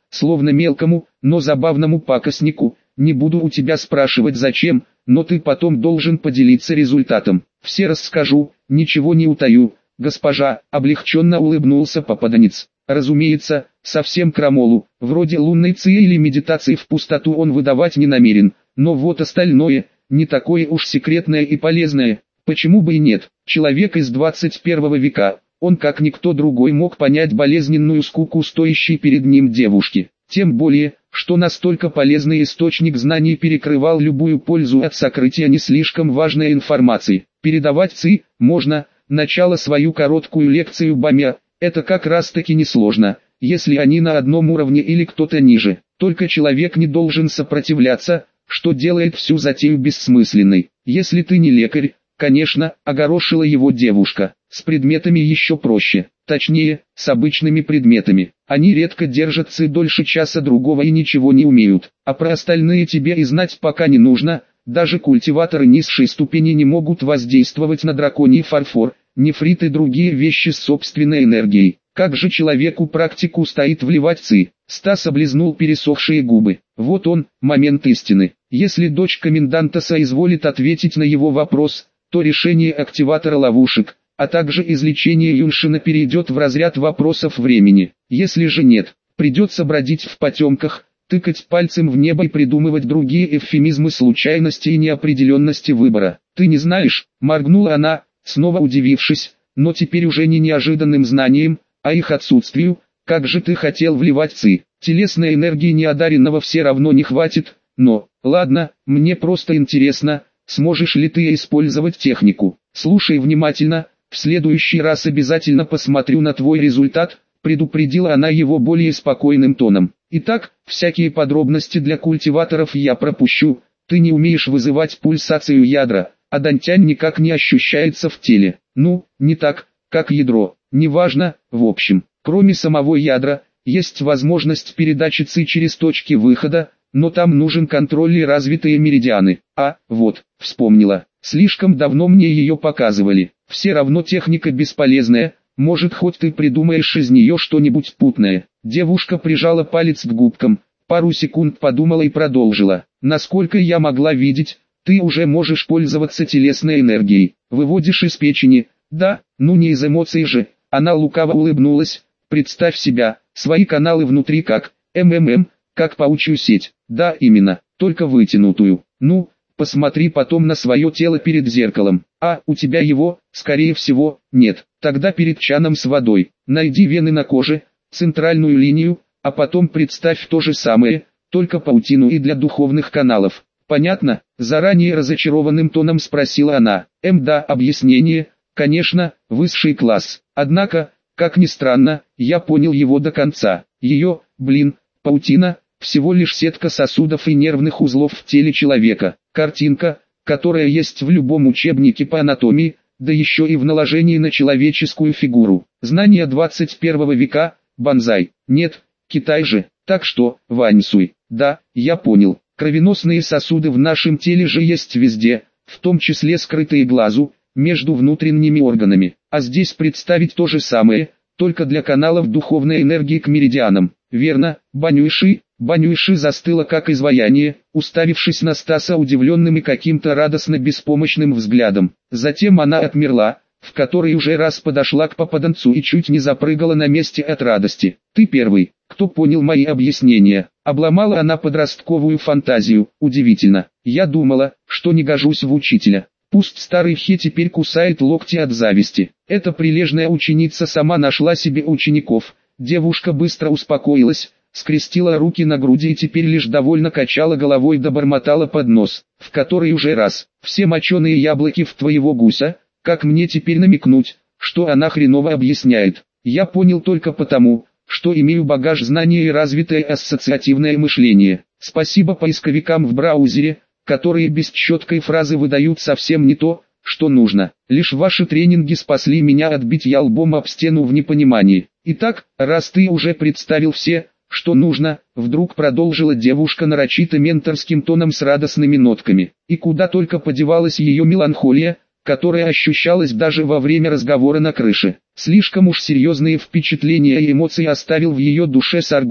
словно мелкому, но забавному пакостнику: «Не буду у тебя спрашивать зачем, но ты потом должен поделиться результатом. Все расскажу, ничего не утаю, госпожа», — облегченно улыбнулся попаданец. Разумеется, совсем крамолу, вроде лунной ци или медитации в пустоту он выдавать не намерен, но вот остальное, не такое уж секретное и полезное, почему бы и нет. Человек из двадцать первого века, он как никто другой мог понять болезненную скуку стоящей перед ним девушки. Тем более, что настолько полезный источник знаний перекрывал любую пользу от сокрытия не слишком важной информации. Передавать ци можно, начало свою короткую лекцию Бамя, это как раз таки несложно, если они на одном уровне или кто-то ниже. Только человек не должен сопротивляться, что делает всю затею бессмысленной. Если ты не лекарь, конечно, огорошила его девушка. С предметами еще проще, точнее, с обычными предметами. Они редко держатся дольше часа другого и ничего не умеют, а про остальные тебе и знать пока не нужно. Даже культиваторы низшей ступени не могут воздействовать на драконий фарфор, нефрит и другие вещи с собственной энергией. Как же человеку-практику стоит вливать ци? Стас облизнул пересохшие губы. Вот он, момент истины. Если дочь коменданта соизволит ответить на его вопрос, то решение активатора ловушек, а также излечение Юншина перейдет в разряд вопросов времени. Если же нет, придется бродить в потемках, тыкать пальцем в небо и придумывать другие эвфемизмы случайности и неопределенности выбора. «Ты не знаешь?» – моргнула она, снова удивившись, но теперь уже не неожиданным знанием, а их отсутствию. «Как же ты хотел вливать ци? Телесной энергии неодаренного все равно не хватит, но, ладно, мне просто интересно, сможешь ли ты использовать технику? Слушай внимательно, в следующий раз обязательно посмотрю на твой результат», предупредила она его более спокойным тоном. «Итак, всякие подробности для культиваторов я пропущу, ты не умеешь вызывать пульсацию ядра, а дантянь никак не ощущается в теле. Ну, не так, как ядро, неважно, в общем, кроме самого ядра, есть возможность передачи ци через точки выхода, но там нужен контроль и развитые меридианы. А, вот, вспомнила, слишком давно мне ее показывали, все равно техника бесполезная, может хоть ты придумаешь из нее что-нибудь путное». Девушка прижала палец к губкам, пару секунд подумала и продолжила. «Насколько я могла видеть, ты уже можешь пользоваться телесной энергией, выводишь из печени, да, ну не из эмоций же». Она лукаво улыбнулась. «Представь себя, свои каналы внутри как, МММ, как паучью сеть». «Да, именно, только вытянутую. Ну, посмотри потом на свое тело перед зеркалом. А, у тебя его, скорее всего, нет. Тогда перед чаном с водой, найди вены на коже, центральную линию, а потом представь то же самое, только паутину и для духовных каналов. Понятно?» Заранее разочарованным тоном спросила она. «Эм, да, объяснение, конечно, высший класс. Однако, как ни странно, я понял его до конца. Ее, блин, паутина, всего лишь сетка сосудов и нервных узлов в теле человека. Картинка, которая есть в любом учебнике по анатомии, да еще и в наложении на человеческую фигуру. Знания двадцать первого века, бонзай. Нет, Китай же. Так что, Ваньсуй, да, я понял. Кровеносные сосуды в нашем теле же есть везде, в том числе скрытые глазу, между внутренними органами. А здесь представить то же самое, только для каналов духовной энергии к меридианам. Верно, Банюйши?» Банюйши застыла как изваяние, уставившись на Стаса удивленным и каким-то радостно беспомощным взглядом. Затем она отмерла, в которой уже раз подошла к попаданцу и чуть не запрыгала на месте от радости. «Ты первый, кто понял мои объяснения». Обломала она подростковую фантазию. «Удивительно, я думала, что не гожусь в учителя. Пусть старый Хе теперь кусает локти от зависти». Эта прилежная ученица сама нашла себе учеников. Девушка быстро успокоилась, скрестила руки на груди и теперь лишь довольно качала головой да бормотала под нос, в который уже раз. «Все моченые яблоки в твоего гуся, как мне теперь намекнуть, что она хреново объясняет? Я понял только потому, что имею багаж знаний и развитое ассоциативное мышление. Спасибо поисковикам в браузере, которые без четкой фразы выдают совсем не то, что нужно. Лишь ваши тренинги спасли меня от битья лбом об стену в непонимании. Итак, раз ты уже представил все, что нужно, вдруг продолжила девушка нарочито менторским тоном с радостными нотками. И куда только подевалась ее меланхолия, которая ощущалась даже во время разговора на крыше. Слишком уж серьезные впечатления и эмоции оставил в ее душе Саргон.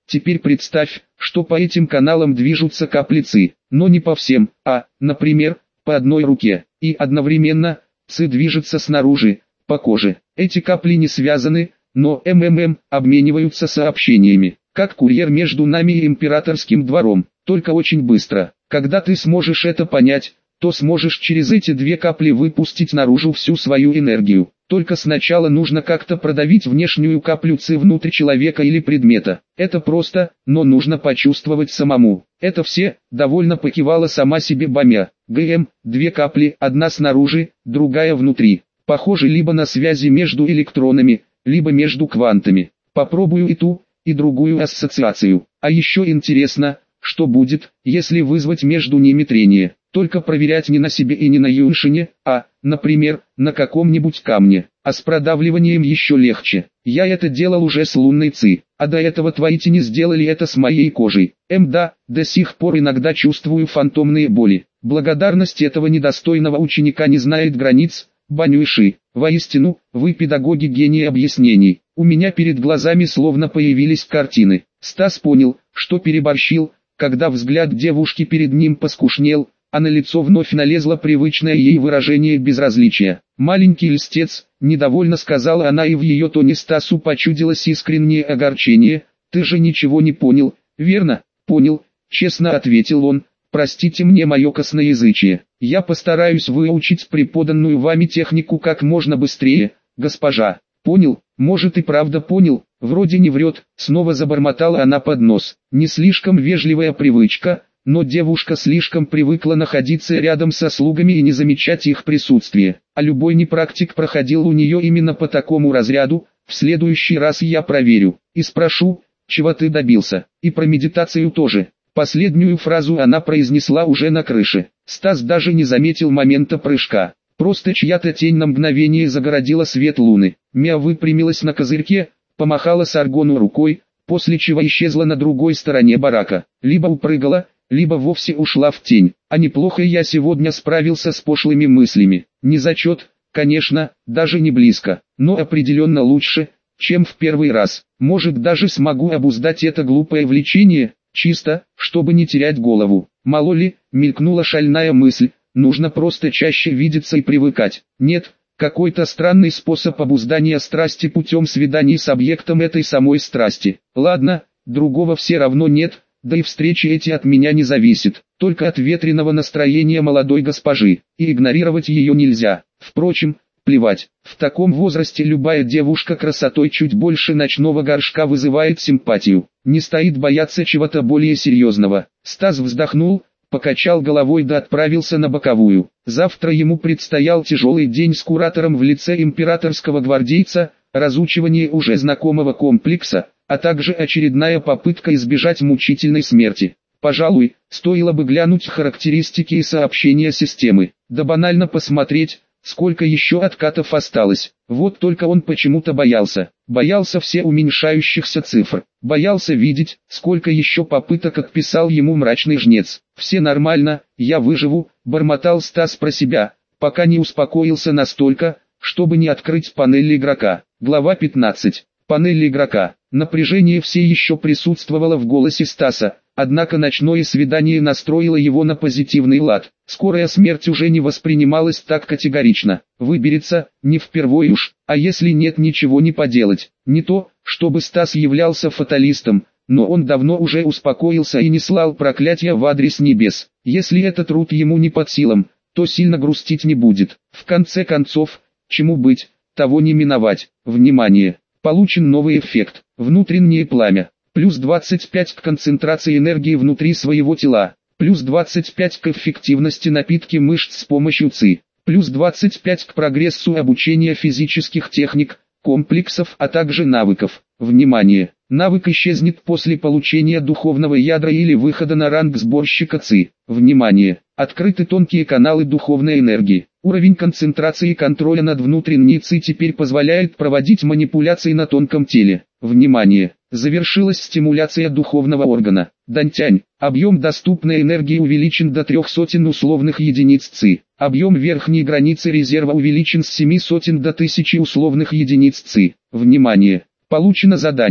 Теперь представь, что по этим каналам движутся капли ЦИ, но не по всем, а, например, по одной руке, и одновременно ЦИ движется снаружи, по коже. Эти капли не связаны, но МММ обмениваются сообщениями, как курьер между нами и императорским двором, только очень быстро. Когда ты сможешь это понять, то сможешь через эти две капли выпустить наружу всю свою энергию. Только сначала нужно как-то продавить внешнюю каплю ЦИ внутрь человека или предмета. Это просто, но нужно почувствовать самому. Это все, довольно покивала сама себе Бамя. ГМ, две капли, одна снаружи, другая внутри. Похоже либо на связи между электронами, либо между квантами. Попробую и ту, и другую ассоциацию. А еще интересно, что будет, если вызвать между ними трение. Только проверять не на себе и не на Юншине, а, например, на каком-нибудь камне. А с продавливанием еще легче. Я это делал уже с лунной ЦИ, а до этого твои тени сделали это с моей кожей. Эм да, до сих пор иногда чувствую фантомные боли. Благодарность этого недостойного ученика не знает границ, Банюиши. Воистину, вы педагоги гении объяснений. У меня перед глазами словно появились картины. Стас понял, что переборщил, когда взгляд девушки перед ним поскушнел, а на лицо вновь налезло привычное ей выражение безразличия. «Маленький льстец», — недовольно сказала она, и в ее тоне Стасу почудилось искреннее огорчение. «Ты же ничего не понял, верно?» «Понял», — честно ответил он. «Простите мне мое косноязычие. Я постараюсь выучить преподанную вами технику как можно быстрее, госпожа». «Понял, может и правда понял, вроде не врет», — снова забормотала она под нос. Не слишком вежливая привычка, но девушка слишком привыкла находиться рядом со слугами и не замечать их присутствие. А любой непрактик проходил у нее именно по такому разряду. В следующий раз я проверю и спрошу, чего ты добился, и про медитацию тоже. Последнюю фразу она произнесла уже на крыше. Стас даже не заметил момента прыжка. Просто чья-то тень на мгновение загородила свет луны. Мя выпрямилась на козырьке, помахала Саргону рукой, после чего исчезла на другой стороне барака. Либо упрыгала, либо вовсе ушла в тень. А неплохо я сегодня справился с пошлыми мыслями. Не зачет, конечно, даже не близко, но определенно лучше, чем в первый раз. Может, даже смогу обуздать это глупое влечение, чисто, чтобы не терять голову. Мало ли, мелькнула шальная мысль, нужно просто чаще видеться и привыкать. Нет, какой-то странный способ обуздания страсти путем свиданий с объектом этой самой страсти. Ладно, другого все равно нет. Да и встречи эти от меня не зависят, только от ветреного настроения молодой госпожи, и игнорировать ее нельзя. Впрочем, плевать, в таком возрасте любая девушка красотой чуть больше ночного горшка вызывает симпатию. Не стоит бояться чего-то более серьезного. Стас вздохнул, покачал головой да отправился на боковую. Завтра ему предстоял тяжелый день с куратором в лице императорского гвардейца, разучивание уже знакомого комплекса, а также очередная попытка избежать мучительной смерти. Пожалуй, стоило бы глянуть характеристики и сообщения системы, да банально посмотреть, сколько еще откатов осталось. Вот только он почему-то боялся. Боялся все уменьшающихся цифр. Боялся видеть, сколько еще попыток отписал ему мрачный жнец. «Все нормально, я выживу», — бормотал Стас про себя, пока не успокоился настолько, чтобы не открыть панель игрока. Глава пятнадцать. Панель игрока. Напряжение все еще присутствовало в голосе Стаса, однако ночное свидание настроило его на позитивный лад. Скорая смерть уже не воспринималась так категорично. Выберется, не впервой уж, а если нет, ничего не поделать. Не то, чтобы Стас являлся фаталистом, но он давно уже успокоился и не слал проклятия в адрес небес. Если этот труд ему не под силам, то сильно грустить не будет. В конце концов, чему быть, того не миновать. Внимание! Получен новый эффект. Внутреннее пламя. Плюс двадцать пять к концентрации энергии внутри своего тела. Плюс двадцать пять к эффективности напитки мышц с помощью ЦИ. Плюс двадцать пять к прогрессу обучения физических техник, комплексов, а также навыков. Внимание! Навык исчезнет после получения духовного ядра или выхода на ранг сборщика ЦИ. Внимание! Открыты тонкие каналы духовной энергии. Уровень концентрации и контроля над внутренней ЦИ теперь позволяет проводить манипуляции на тонком теле. Внимание! Завершилась стимуляция духовного органа. Дантянь. Объем доступной энергии увеличен до трех сотен условных единиц ЦИ. Объем верхней границы резерва увеличен с семи сотен до тысячи условных единиц ЦИ. Внимание! Получено задание.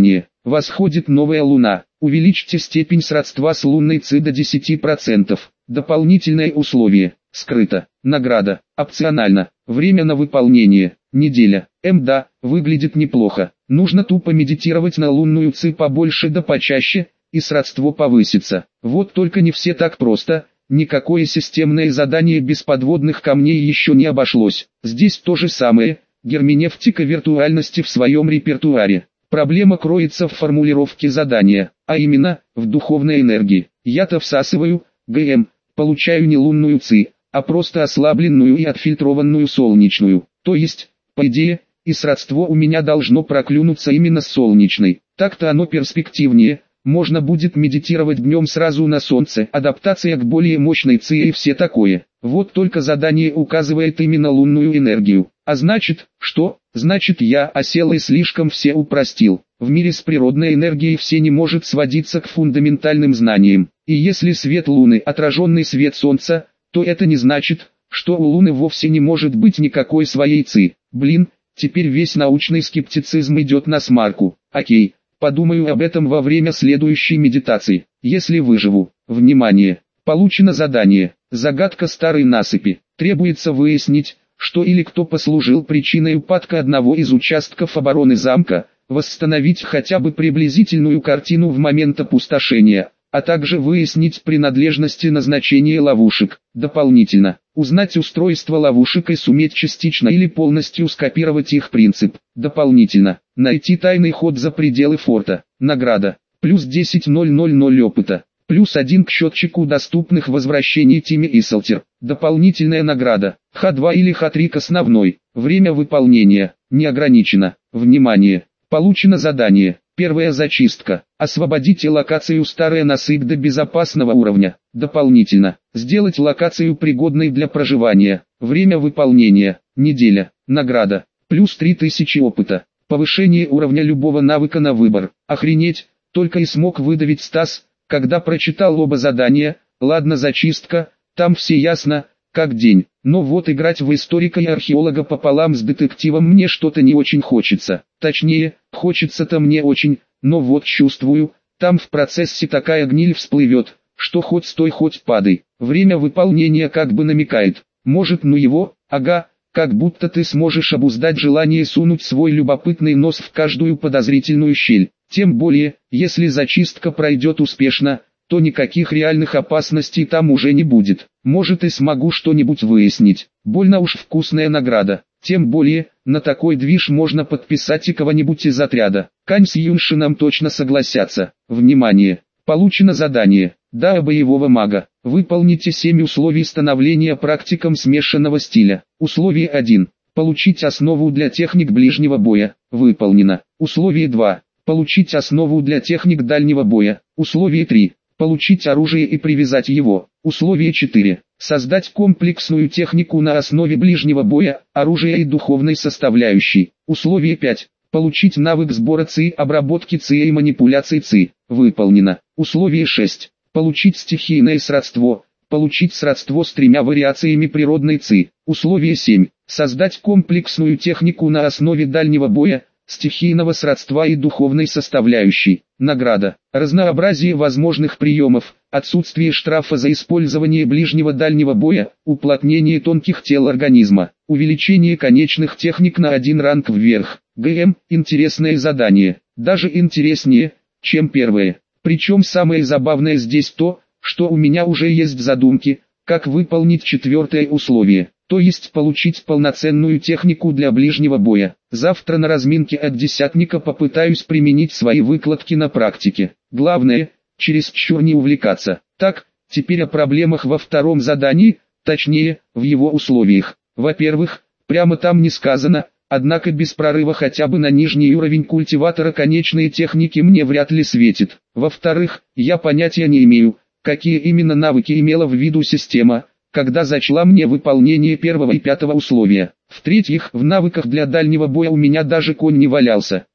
Восходит новая луна. Увеличьте степень сродства с лунной ЦИ до десяти процентов. Дополнительное условие. Скрыто. Награда. Опционально. Время на выполнение. Неделя. М да, выглядит неплохо. Нужно тупо медитировать на лунную ЦИ побольше да почаще, и сродство повысится. Вот только не все так просто. Никакое системное задание без подводных камней еще не обошлось. Здесь то же самое. Герменевтика виртуальности в своем репертуаре. Проблема кроется в формулировке задания, а именно, в духовной энергии. Я-то всасываю, ГМ, получаю не лунную ЦИ, а просто ослабленную и отфильтрованную солнечную. То есть, по идее, и сродство у меня должно проклюнуться именно с солнечной. Так-то оно перспективнее. Можно будет медитировать днем сразу на солнце, адаптация к более мощной ЦИ и все такое. Вот только задание указывает именно лунную энергию. А значит, что? Значит, я осел и слишком все упростил. В мире с природной энергией все не может сводиться к фундаментальным знаниям. И если свет Луны отраженный свет Солнца, то это не значит, что у Луны вовсе не может быть никакой своей ЦИ. Блин, теперь весь научный скептицизм идет на смарку. Окей. Подумаю об этом во время следующей медитации, если выживу. Внимание! Получено задание. Загадка старой насыпи. Требуется выяснить, что или кто послужил причиной упадка одного из участков обороны замка, восстановить хотя бы приблизительную картину в момент опустошения, а также выяснить принадлежности назначения ловушек. Дополнительно, узнать устройство ловушек и суметь частично или полностью скопировать их принцип. Дополнительно, найти тайный ход за пределы форта. Награда. Плюс десять тысяч опыта. Плюс один к счетчику доступных возвращений Тиме Исселтер. Дополнительная награда. Х два или Х три к основной. Время выполнения. Не ограничено. Внимание! Получено задание. Первая зачистка. Освободите локацию старая насыпь до безопасного уровня. Дополнительно. Сделать локацию пригодной для проживания. Время выполнения. Неделя. Награда. Плюс три тысячи опыта. Повышение уровня любого навыка на выбор. Охренеть, только и смог выдавить Стас, когда прочитал оба задания. Ладно, зачистка, там все ясно, как день. Но вот играть в историка и археолога пополам с детективом мне что-то не очень хочется. Точнее, хочется-то мне очень, но вот чувствую, там в процессе такая гниль всплывет, что хоть стой, хоть падай. Время выполнения как бы намекает. Может, ну его, ага, как будто ты сможешь обуздать желание сунуть свой любопытный нос в каждую подозрительную щель. Тем более, если зачистка пройдет успешно, то никаких реальных опасностей там уже не будет. Может, и смогу что-нибудь выяснить. Больно уж вкусная награда. Тем более, на такой движ можно подписать и кого-нибудь из отряда. Кань с Юншином точно согласятся. Внимание! Получено задание. Да, боевого мага. Выполните семь условий становления практиком смешанного стиля. Условие один. Получить основу для техник ближнего боя. Выполнено. Условие два. Получить основу для техник дальнего боя. Условие три. Получить оружие и привязать его. Условие четыре. Создать комплексную технику на основе ближнего боя, оружия и духовной составляющей. Условие пять. Получить навык сбора ЦИ, обработки ЦИ и манипуляций ЦИ. Выполнено. Условие шесть. Получить стихийное сродство. Получить сродство с тремя вариациями природной ЦИ. Условие семь. Создать комплексную технику на основе дальнего боя, стихийного сродства и духовной составляющей. Награда. Разнообразие возможных приемов, отсутствие штрафа за использование ближнего-дальнего боя, уплотнение тонких тел организма, увеличение конечных техник на один ранг вверх. ГМ – интересное задание, даже интереснее, чем первое. Причем самое забавное здесь то, что у меня уже есть задумки, как выполнить четвертое условие. То есть получить полноценную технику для ближнего боя. Завтра на разминке от десятника попытаюсь применить свои выкладки на практике. Главное, чересчур не увлекаться. Так, теперь о проблемах во втором задании, точнее, в его условиях. Во-первых, прямо там не сказано, однако без прорыва хотя бы на нижний уровень культиватора конечные техники мне вряд ли светит. Во-вторых, я понятия не имею, какие именно навыки имела в виду система, когда зачла мне выполнение первого и пятого условия. В-третьих, в навыках для дальнего боя у меня даже конь не валялся.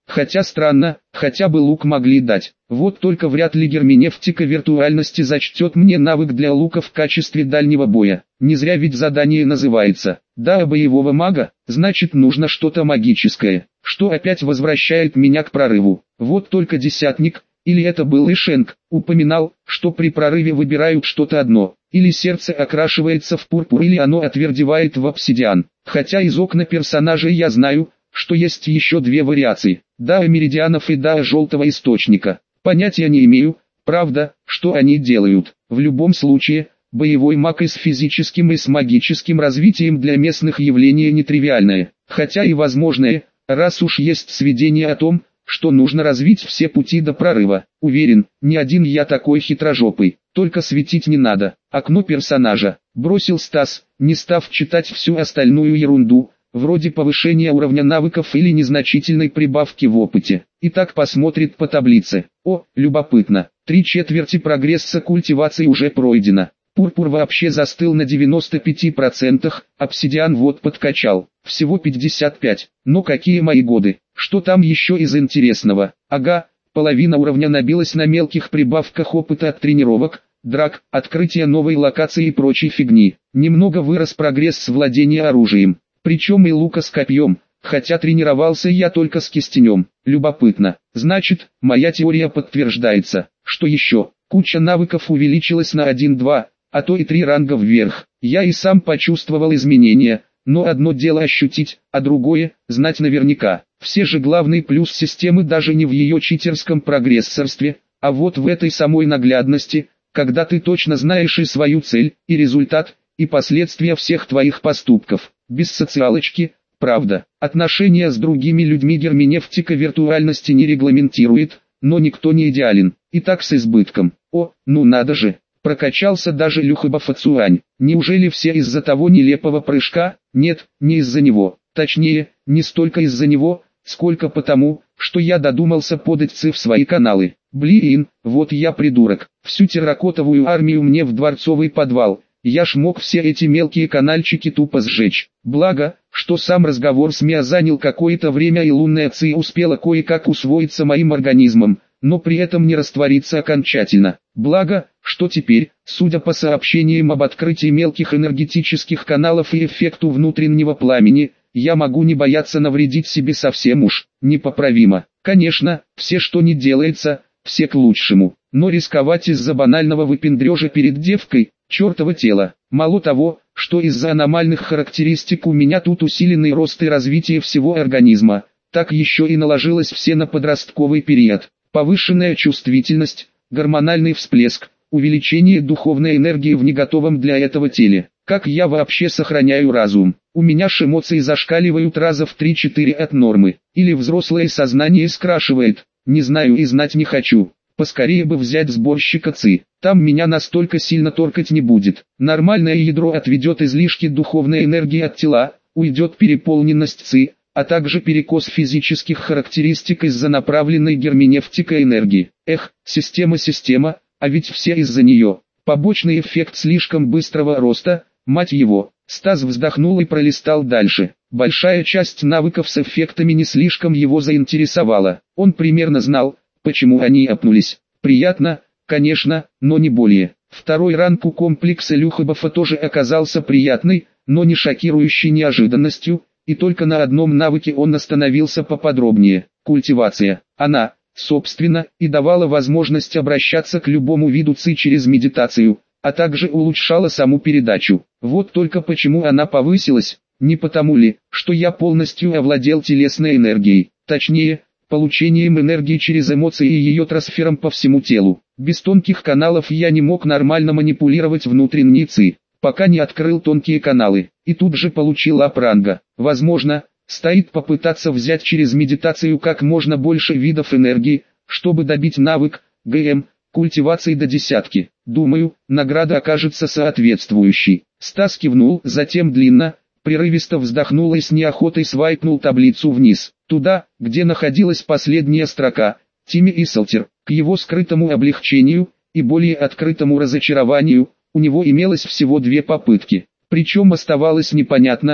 Хотя странно, хотя бы лук могли дать. Вот только вряд ли герменевтика виртуальности зачтет мне навык для лука в качестве дальнего боя. Не зря ведь задание называется «Да, боевого мага», значит нужно что-то магическое, что опять возвращает меня к прорыву. Вот только десятник, или это был Ишенг, упоминал, что при прорыве выбирают что-то одно, или сердце окрашивается в пурпур, или оно отвердевает в обсидиан. Хотя из окна персонажей я знаю, что есть еще две вариации, да меридианов и да желтого источника. Понятия не имею, правда, что они делают. В любом случае, боевой маг и с физическим и с магическим развитием для местных явление нетривиальное, хотя и возможное, раз уж есть сведения о том, что нужно развить все пути до прорыва. Уверен, не один я такой хитрожопый, только светить не надо. Окно персонажа, бросил Стас, не став читать всю остальную ерунду, вроде повышения уровня навыков или незначительной прибавки в опыте. Итак, посмотрит по таблице. О, любопытно, три четверти прогресса культивации уже пройдено. Пурпур вообще застыл на девяноста пяти процентах, обсидиан вот подкачал, всего пятьдесят пять. Но какие мои годы, что там еще из интересного? Ага, половина уровня набилась на мелких прибавках опыта от тренировок, драк, открытия новой локации и прочей фигни. Немного вырос прогресс владения оружием, причем и лука с копьем, хотя тренировался я только с кистенем. Любопытно, значит, моя теория подтверждается. Что еще? Куча навыков увеличилась на один-два, а то и три ранга вверх. Я и сам почувствовал изменения, но одно дело ощутить, а другое – знать наверняка. Все же главный плюс системы даже не в ее читерском прогрессорстве, а вот в этой самой наглядности, когда ты точно знаешь и свою цель, и результат, и последствия всех твоих поступков. Без социалочки, правда. Отношения с другими людьми герменевтика виртуальности не регламентирует, но никто не идеален. И так с избытком. О, ну надо же. Прокачался даже Люхаба Фацуань. Неужели все из-за того нелепого прыжка? Нет, не из-за него. Точнее, не столько из-за него, сколько потому, что я додумался подать ЦИ в свои каналы. Блин, вот я придурок. Всю терракотовую армию мне в дворцовый подвал. Я ж мог все эти мелкие канальчики тупо сжечь. Благо, что сам разговор с Миа занял какое-то время и лунная ЦИ успела кое-как усвоиться моим организмом, но при этом не раствориться окончательно. Благо, что теперь, судя по сообщениям об открытии мелких энергетических каналов и эффекту внутреннего пламени, я могу не бояться навредить себе совсем уж непоправимо. Конечно, все что не делается, все к лучшему, но рисковать из-за банального выпендрежа перед девкой, чертово тело. Мало того, что из-за аномальных характеристик у меня тут усиленный рост и развитие всего организма, так еще и наложилось все на подростковый период. Повышенная чувствительность, гормональный всплеск, увеличение духовной энергии в неготовом для этого теле. Как я вообще сохраняю разум? У меня ж эмоции зашкаливают раза в три-четыре от нормы. Или взрослое сознание скрашивает, не знаю и знать не хочу. Поскорее бы взять сборщика ЦИ, там меня настолько сильно торкать не будет. Нормальное ядро отведет излишки духовной энергии от тела, уйдет переполненность ЦИ, а также перекос физических характеристик из-за направленной герменевтикой энергии. Эх, система-система, а ведь все из-за нее. Побочный эффект слишком быстрого роста, мать его. Стас вздохнул и пролистал дальше. Большая часть навыков с эффектами не слишком его заинтересовала. Он примерно знал, почему они опнулись. Приятно, конечно, но не более. Второй ранг у комплекса Люхабафа тоже оказался приятной, но не шокирующей неожиданностью, и только на одном навыке он остановился поподробнее. Культивация. Она, собственно, и давала возможность обращаться к любому виду ЦИ через медитацию, а также улучшала саму передачу. Вот только почему она повысилась, не потому ли, что я полностью овладел телесной энергией, точнее, получением энергии через эмоции и ее трансфером по всему телу. Без тонких каналов я не мог нормально манипулировать внутренней ЦИ, пока не открыл тонкие каналы, и тут же получил ап ранга. Возможно, стоит попытаться взять через медитацию как можно больше видов энергии, чтобы добить навык, ГМ, культивации до десятки. Думаю, награда окажется соответствующей. Стас кивнул, затем длинно, прерывисто вздохнул и с неохотой свайпнул таблицу вниз, туда, где находилась последняя строка, Тимми Исселтер. К его скрытому облегчению, и более открытому разочарованию, у него имелось всего две попытки. Причем оставалось непонятно,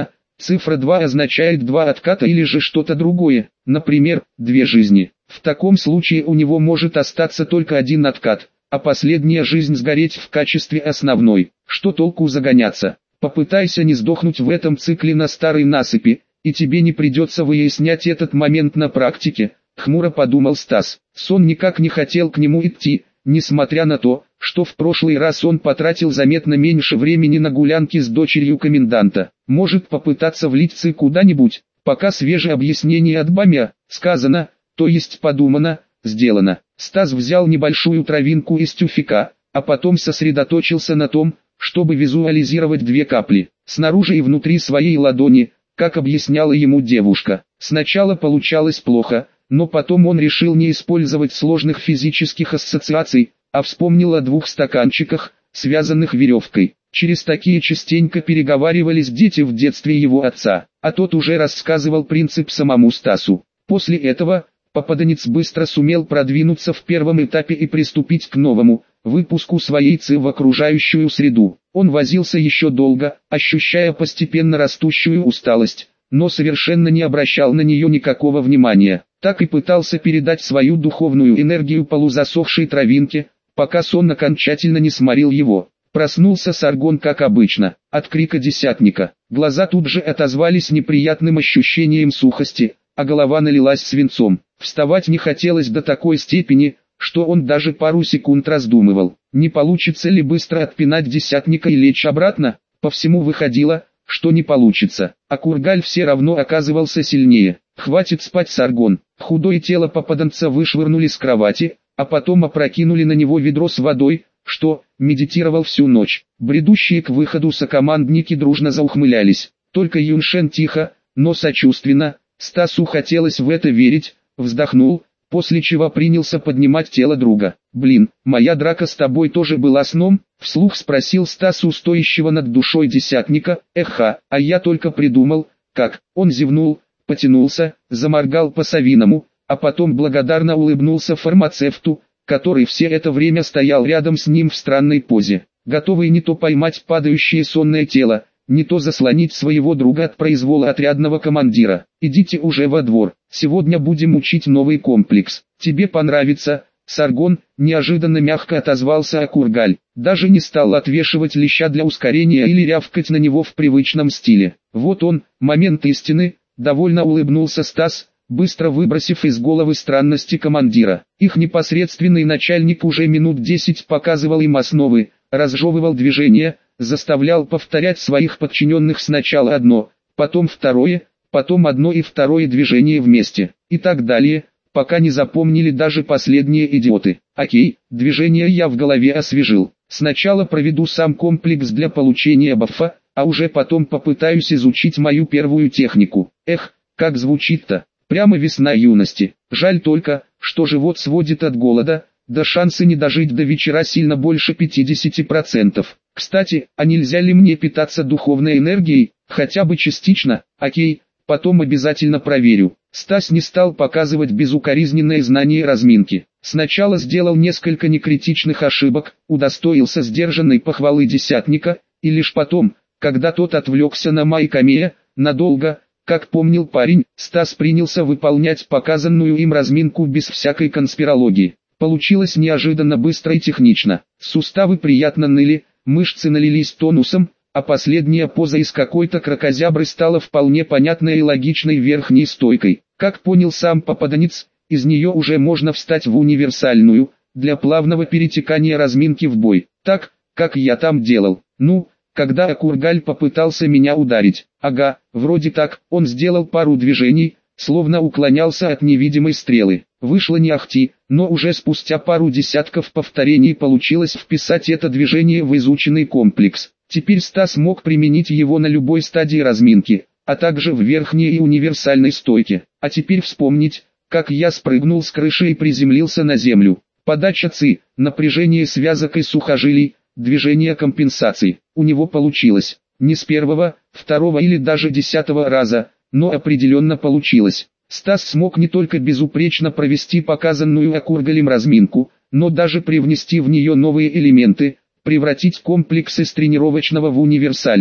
Цифра два означает два отката или же что-то другое, например, две жизни. В таком случае у него может остаться только один откат, а последняя жизнь сгореть в качестве основной. Что толку загоняться? Попытайся не сдохнуть в этом цикле на старой насыпи, и тебе не придется выяснять этот момент на практике, хмуро подумал Стас. Сон никак не хотел к нему идти, несмотря на то, что в прошлый раз он потратил заметно меньше времени на гулянки с дочерью коменданта. Может попытаться влить ци куда-нибудь, пока свежее объяснение от Бамя, сказано, то есть подумано, сделано. Стас взял небольшую травинку из тюфика, а потом сосредоточился на том, чтобы визуализировать две капли, снаружи и внутри своей ладони, как объясняла ему девушка. Сначала получалось плохо, но потом он решил не использовать сложных физических ассоциаций, а вспомнил о двух стаканчиках, связанных веревкой. Через такие частенько переговаривались дети в детстве его отца, а тот уже рассказывал принцип самому Стасу. После этого, попаданец быстро сумел продвинуться в первом этапе и приступить к новому, выпуску своей ци в окружающую среду. Он возился еще долго, ощущая постепенно растущую усталость, но совершенно не обращал на нее никакого внимания. Так и пытался передать свою духовную энергию полузасохшей травинке, пока сон окончательно не сморил его. Проснулся Саргон как обычно, от крика десятника. Глаза тут же отозвались неприятным ощущением сухости, а голова налилась свинцом. Вставать не хотелось до такой степени, что он даже пару секунд раздумывал, не получится ли быстро отпинать десятника и лечь обратно. По всему выходило, что не получится, а Кургаль все равно оказывался сильнее. Хватит спать, Саргон. Худое тело попаданца вышвырнули с кровати, а потом опрокинули на него ведро с водой, что медитировал всю ночь. Бредущие к выходу сокомандники дружно заухмылялись. Только Юншен тихо, но сочувственно, Стасу хотелось в это верить, вздохнул, после чего принялся поднимать тело друга. «Блин, моя драка с тобой тоже была сном?» — вслух спросил Стас у стоящего над душой десятника. «Эха, а я только придумал, как». Он зевнул, потянулся, заморгал по-совиному, а потом благодарно улыбнулся фармацевту, который все это время стоял рядом с ним в странной позе, готовый не то поймать падающее сонное тело, не то заслонить своего друга от произвола отрядного командира. «Идите уже во двор, сегодня будем учить новый комплекс. Тебе понравится, Саргон», — неожиданно мягко отозвался Акургаль. Даже не стал отвешивать леща для ускорения или рявкать на него в привычном стиле. «Вот он, момент истины», — довольно улыбнулся Стас, быстро выбросив из головы странности командира. Их непосредственный начальник уже минут десять показывал им основы, разжевывал движения, заставлял повторять своих подчиненных сначала одно, потом второе, потом одно и второе движение вместе, и так далее, пока не запомнили даже последние идиоты. Окей, движение я в голове освежил. Сначала проведу сам комплекс для получения бафа, а уже потом попытаюсь изучить мою первую технику. Эх, как звучит-то, прямо весна юности. Жаль только, что живот сводит от голода, да шансы не дожить до вечера сильно больше пятидесяти процентов. Кстати, а нельзя ли мне питаться духовной энергией, хотя бы частично? Окей, потом обязательно проверю. Стас не стал показывать безукоризненное знание разминки. Сначала сделал несколько некритичных ошибок, удостоился сдержанной похвалы десятника, и лишь потом, когда тот отвлекся на Майкамея, надолго, как помнил парень, Стас принялся выполнять показанную им разминку без всякой конспирологии. Получилось неожиданно быстро и технично. Суставы приятно ныли, мышцы налились тонусом, а последняя поза из какой-то кракозябры стала вполне понятной и логичной верхней стойкой. Как понял сам попаданец, из нее уже можно встать в универсальную, для плавного перетекания разминки в бой, так, как я там делал. Ну, когда Акургаль попытался меня ударить, ага, вроде так, он сделал пару движений, словно уклонялся от невидимой стрелы. Вышло не ахти, но уже спустя пару десятков повторений получилось вписать это движение в изученный комплекс. Теперь Стас мог применить его на любой стадии разминки, а также в верхней и универсальной стойке. А теперь вспомнить, как я спрыгнул с крыши и приземлился на землю. Подача ци, напряжение связок и сухожилий, движение компенсации. У него получилось. Не с первого, второго или даже десятого раза, но определенно получилось. Стас смог не только безупречно провести показанную Акургалем разминку, но даже привнести в нее новые элементы, превратить комплекс из тренировочного в универсальный.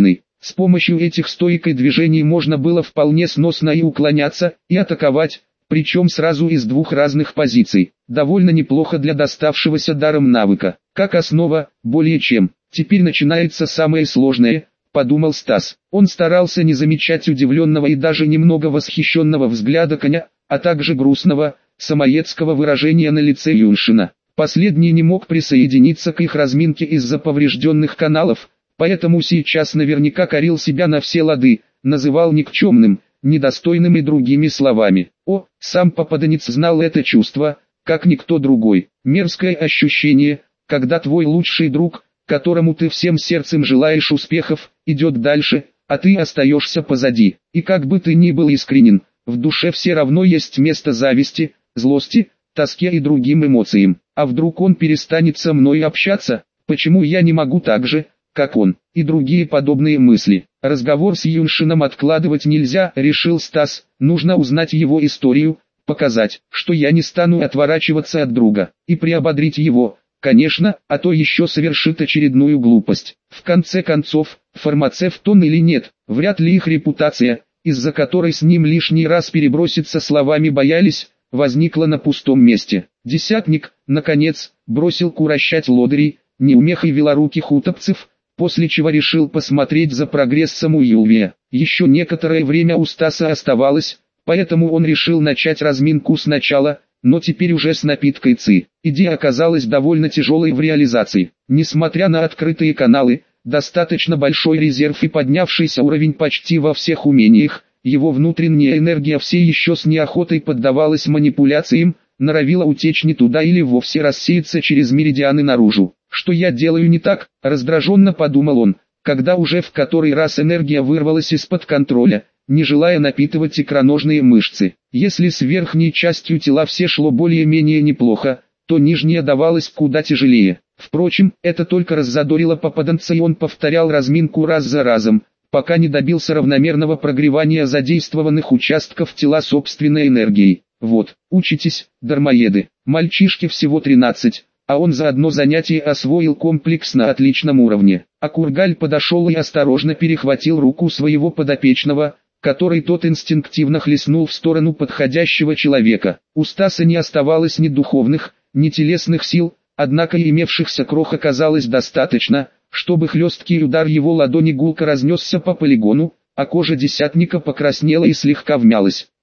С помощью этих стойкой движений можно было вполне сносно и уклоняться, и атаковать, причем сразу из двух разных позиций. Довольно неплохо для доставшегося даром навыка. Как основа, более чем. Теперь начинается самое сложное, подумал Стас. Он старался не замечать удивленного и даже немного восхищенного взгляда коня, а также грустного, самоедского выражения на лице Юншина. Последний не мог присоединиться к их разминке из-за поврежденных каналов, поэтому сейчас наверняка корил себя на все лады, называл никчемным, недостойным и другими словами. О, сам попаданец знал это чувство, как никто другой. Мерзкое ощущение, когда твой лучший друг, которому ты всем сердцем желаешь успехов, идет дальше, а ты остаешься позади. И как бы ты ни был искренен, в душе все равно есть место зависти, злости, тоске и другим эмоциям. А вдруг он перестанет со мной общаться, почему я не могу так же, как он, и другие подобные мысли. Разговор с Юншином откладывать нельзя, решил Стас, нужно узнать его историю, показать, что я не стану отворачиваться от друга, и приободрить его, конечно, а то еще совершит очередную глупость. В конце концов, фармацевт он или нет, вряд ли их репутация, из-за которой с ним лишний раз переброситься словами боялись, возникла на пустом месте. Десятник, наконец, бросил курощать лодырей, неумех и велоруких утопцев, после чего решил посмотреть за прогрессом у Юлвия. Еще некоторое время у Стаса оставалось, поэтому он решил начать разминку сначала, но теперь уже с напиткой ЦИ. Идея оказалась довольно тяжелой в реализации. Несмотря на открытые каналы, достаточно большой резерв и поднявшийся уровень почти во всех умениях, его внутренняя энергия все еще с неохотой поддавалась манипуляциям, норовила утечь не туда или вовсе рассеяться через меридианы наружу. «Что я делаю не так?» – раздраженно подумал он, когда уже в который раз энергия вырвалась из-под контроля, не желая напитывать икроножные мышцы. Если с верхней частью тела все шло более-менее неплохо, то нижняя давалась куда тяжелее. Впрочем, это только раззадорило попаданца, и он повторял разминку раз за разом, пока не добился равномерного прогревания задействованных участков тела собственной энергией. Вот, учитесь, дармоеды, мальчишке всего тринадцать, а он за одно занятие освоил комплекс на отличном уровне. А Кургаль подошел и осторожно перехватил руку своего подопечного, который тот инстинктивно хлестнул в сторону подходящего человека. У Стаса не оставалось ни духовных, ни телесных сил, однако имевшихся крох оказалось достаточно, чтобы хлесткий удар его ладони гулко разнесся по полигону, а кожа десятника покраснела и слегка вмялась.